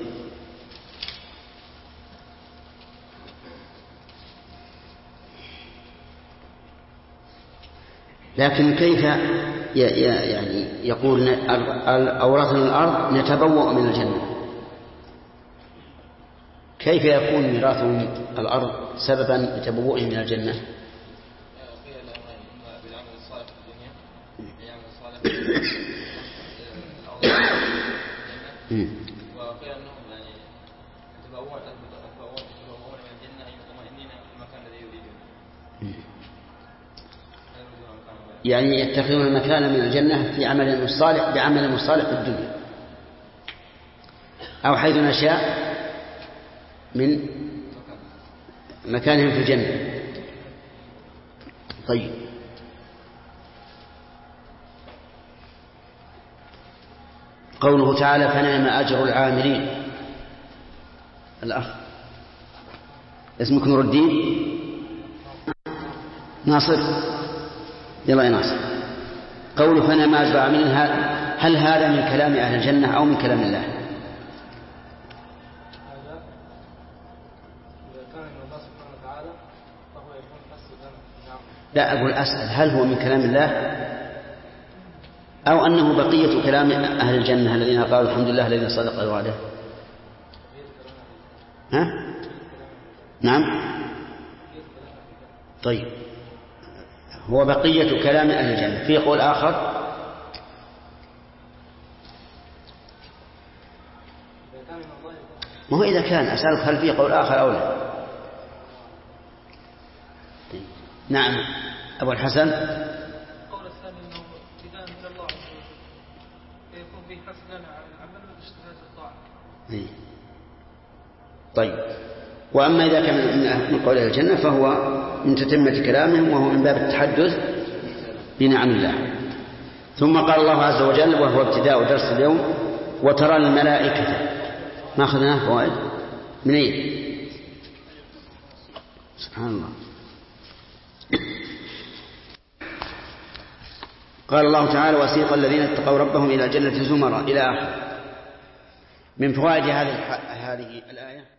لكن كيف يعني يقول أورثنا الأرض نتبوأ من الجنة؟ كيف يكون ميراثهم الأرض سببا لتبوؤهم من الجنة؟ بالعمل الصالح في الدنيا، بالعمل الصالح في الجنة، وقيل أنهم يعني يتبوؤون من الجنة أي مطمئنين في المكان الذي يريدون، يعني يتخذون المكان من الجنة في عمل الصالح بعمل الصالح في الدنيا، أو حيث نشاء من مكانهم في الجنة. طيب قوله تعالى فنعم أجر العاملين. الأخ اسمك نور الدين ناصر، يلا يا ناصر. قوله فنعم أجر العاملين، هل هذا من كلام أهل الجنة أو من كلام الله؟ لا أقول أسأل هل هو من كلام الله أو أنه بقية كلام أهل الجنة الذين قالوا الحمد لله الذي صدق وعده؟ ها؟ نعم. طيب هو بقية كلام أهل الجنة. في قول آخر ما هو إذا كان أسألك هل في قول آخر أو لا؟ نعم أبو الحسن. القول الثاني أنه ابتداء من الله عز وجل فيكون به حث لنا على العمل واجتهاد الطاعة. طيب وأما إذا كان من قول أهل الجنة فهو من تتمة كلامهم وهو من باب التحدث بنعم الله. ثم قال الله عز وجل وهو ابتداء درس اليوم وترى الملائكة. ما أخذناه فوائد من أين؟ سبحان الله. قال الله تعالى وسيق الذين اتقوا ربهم إلى الجنة زمرا إلى آخر. من فوائد هذه الآية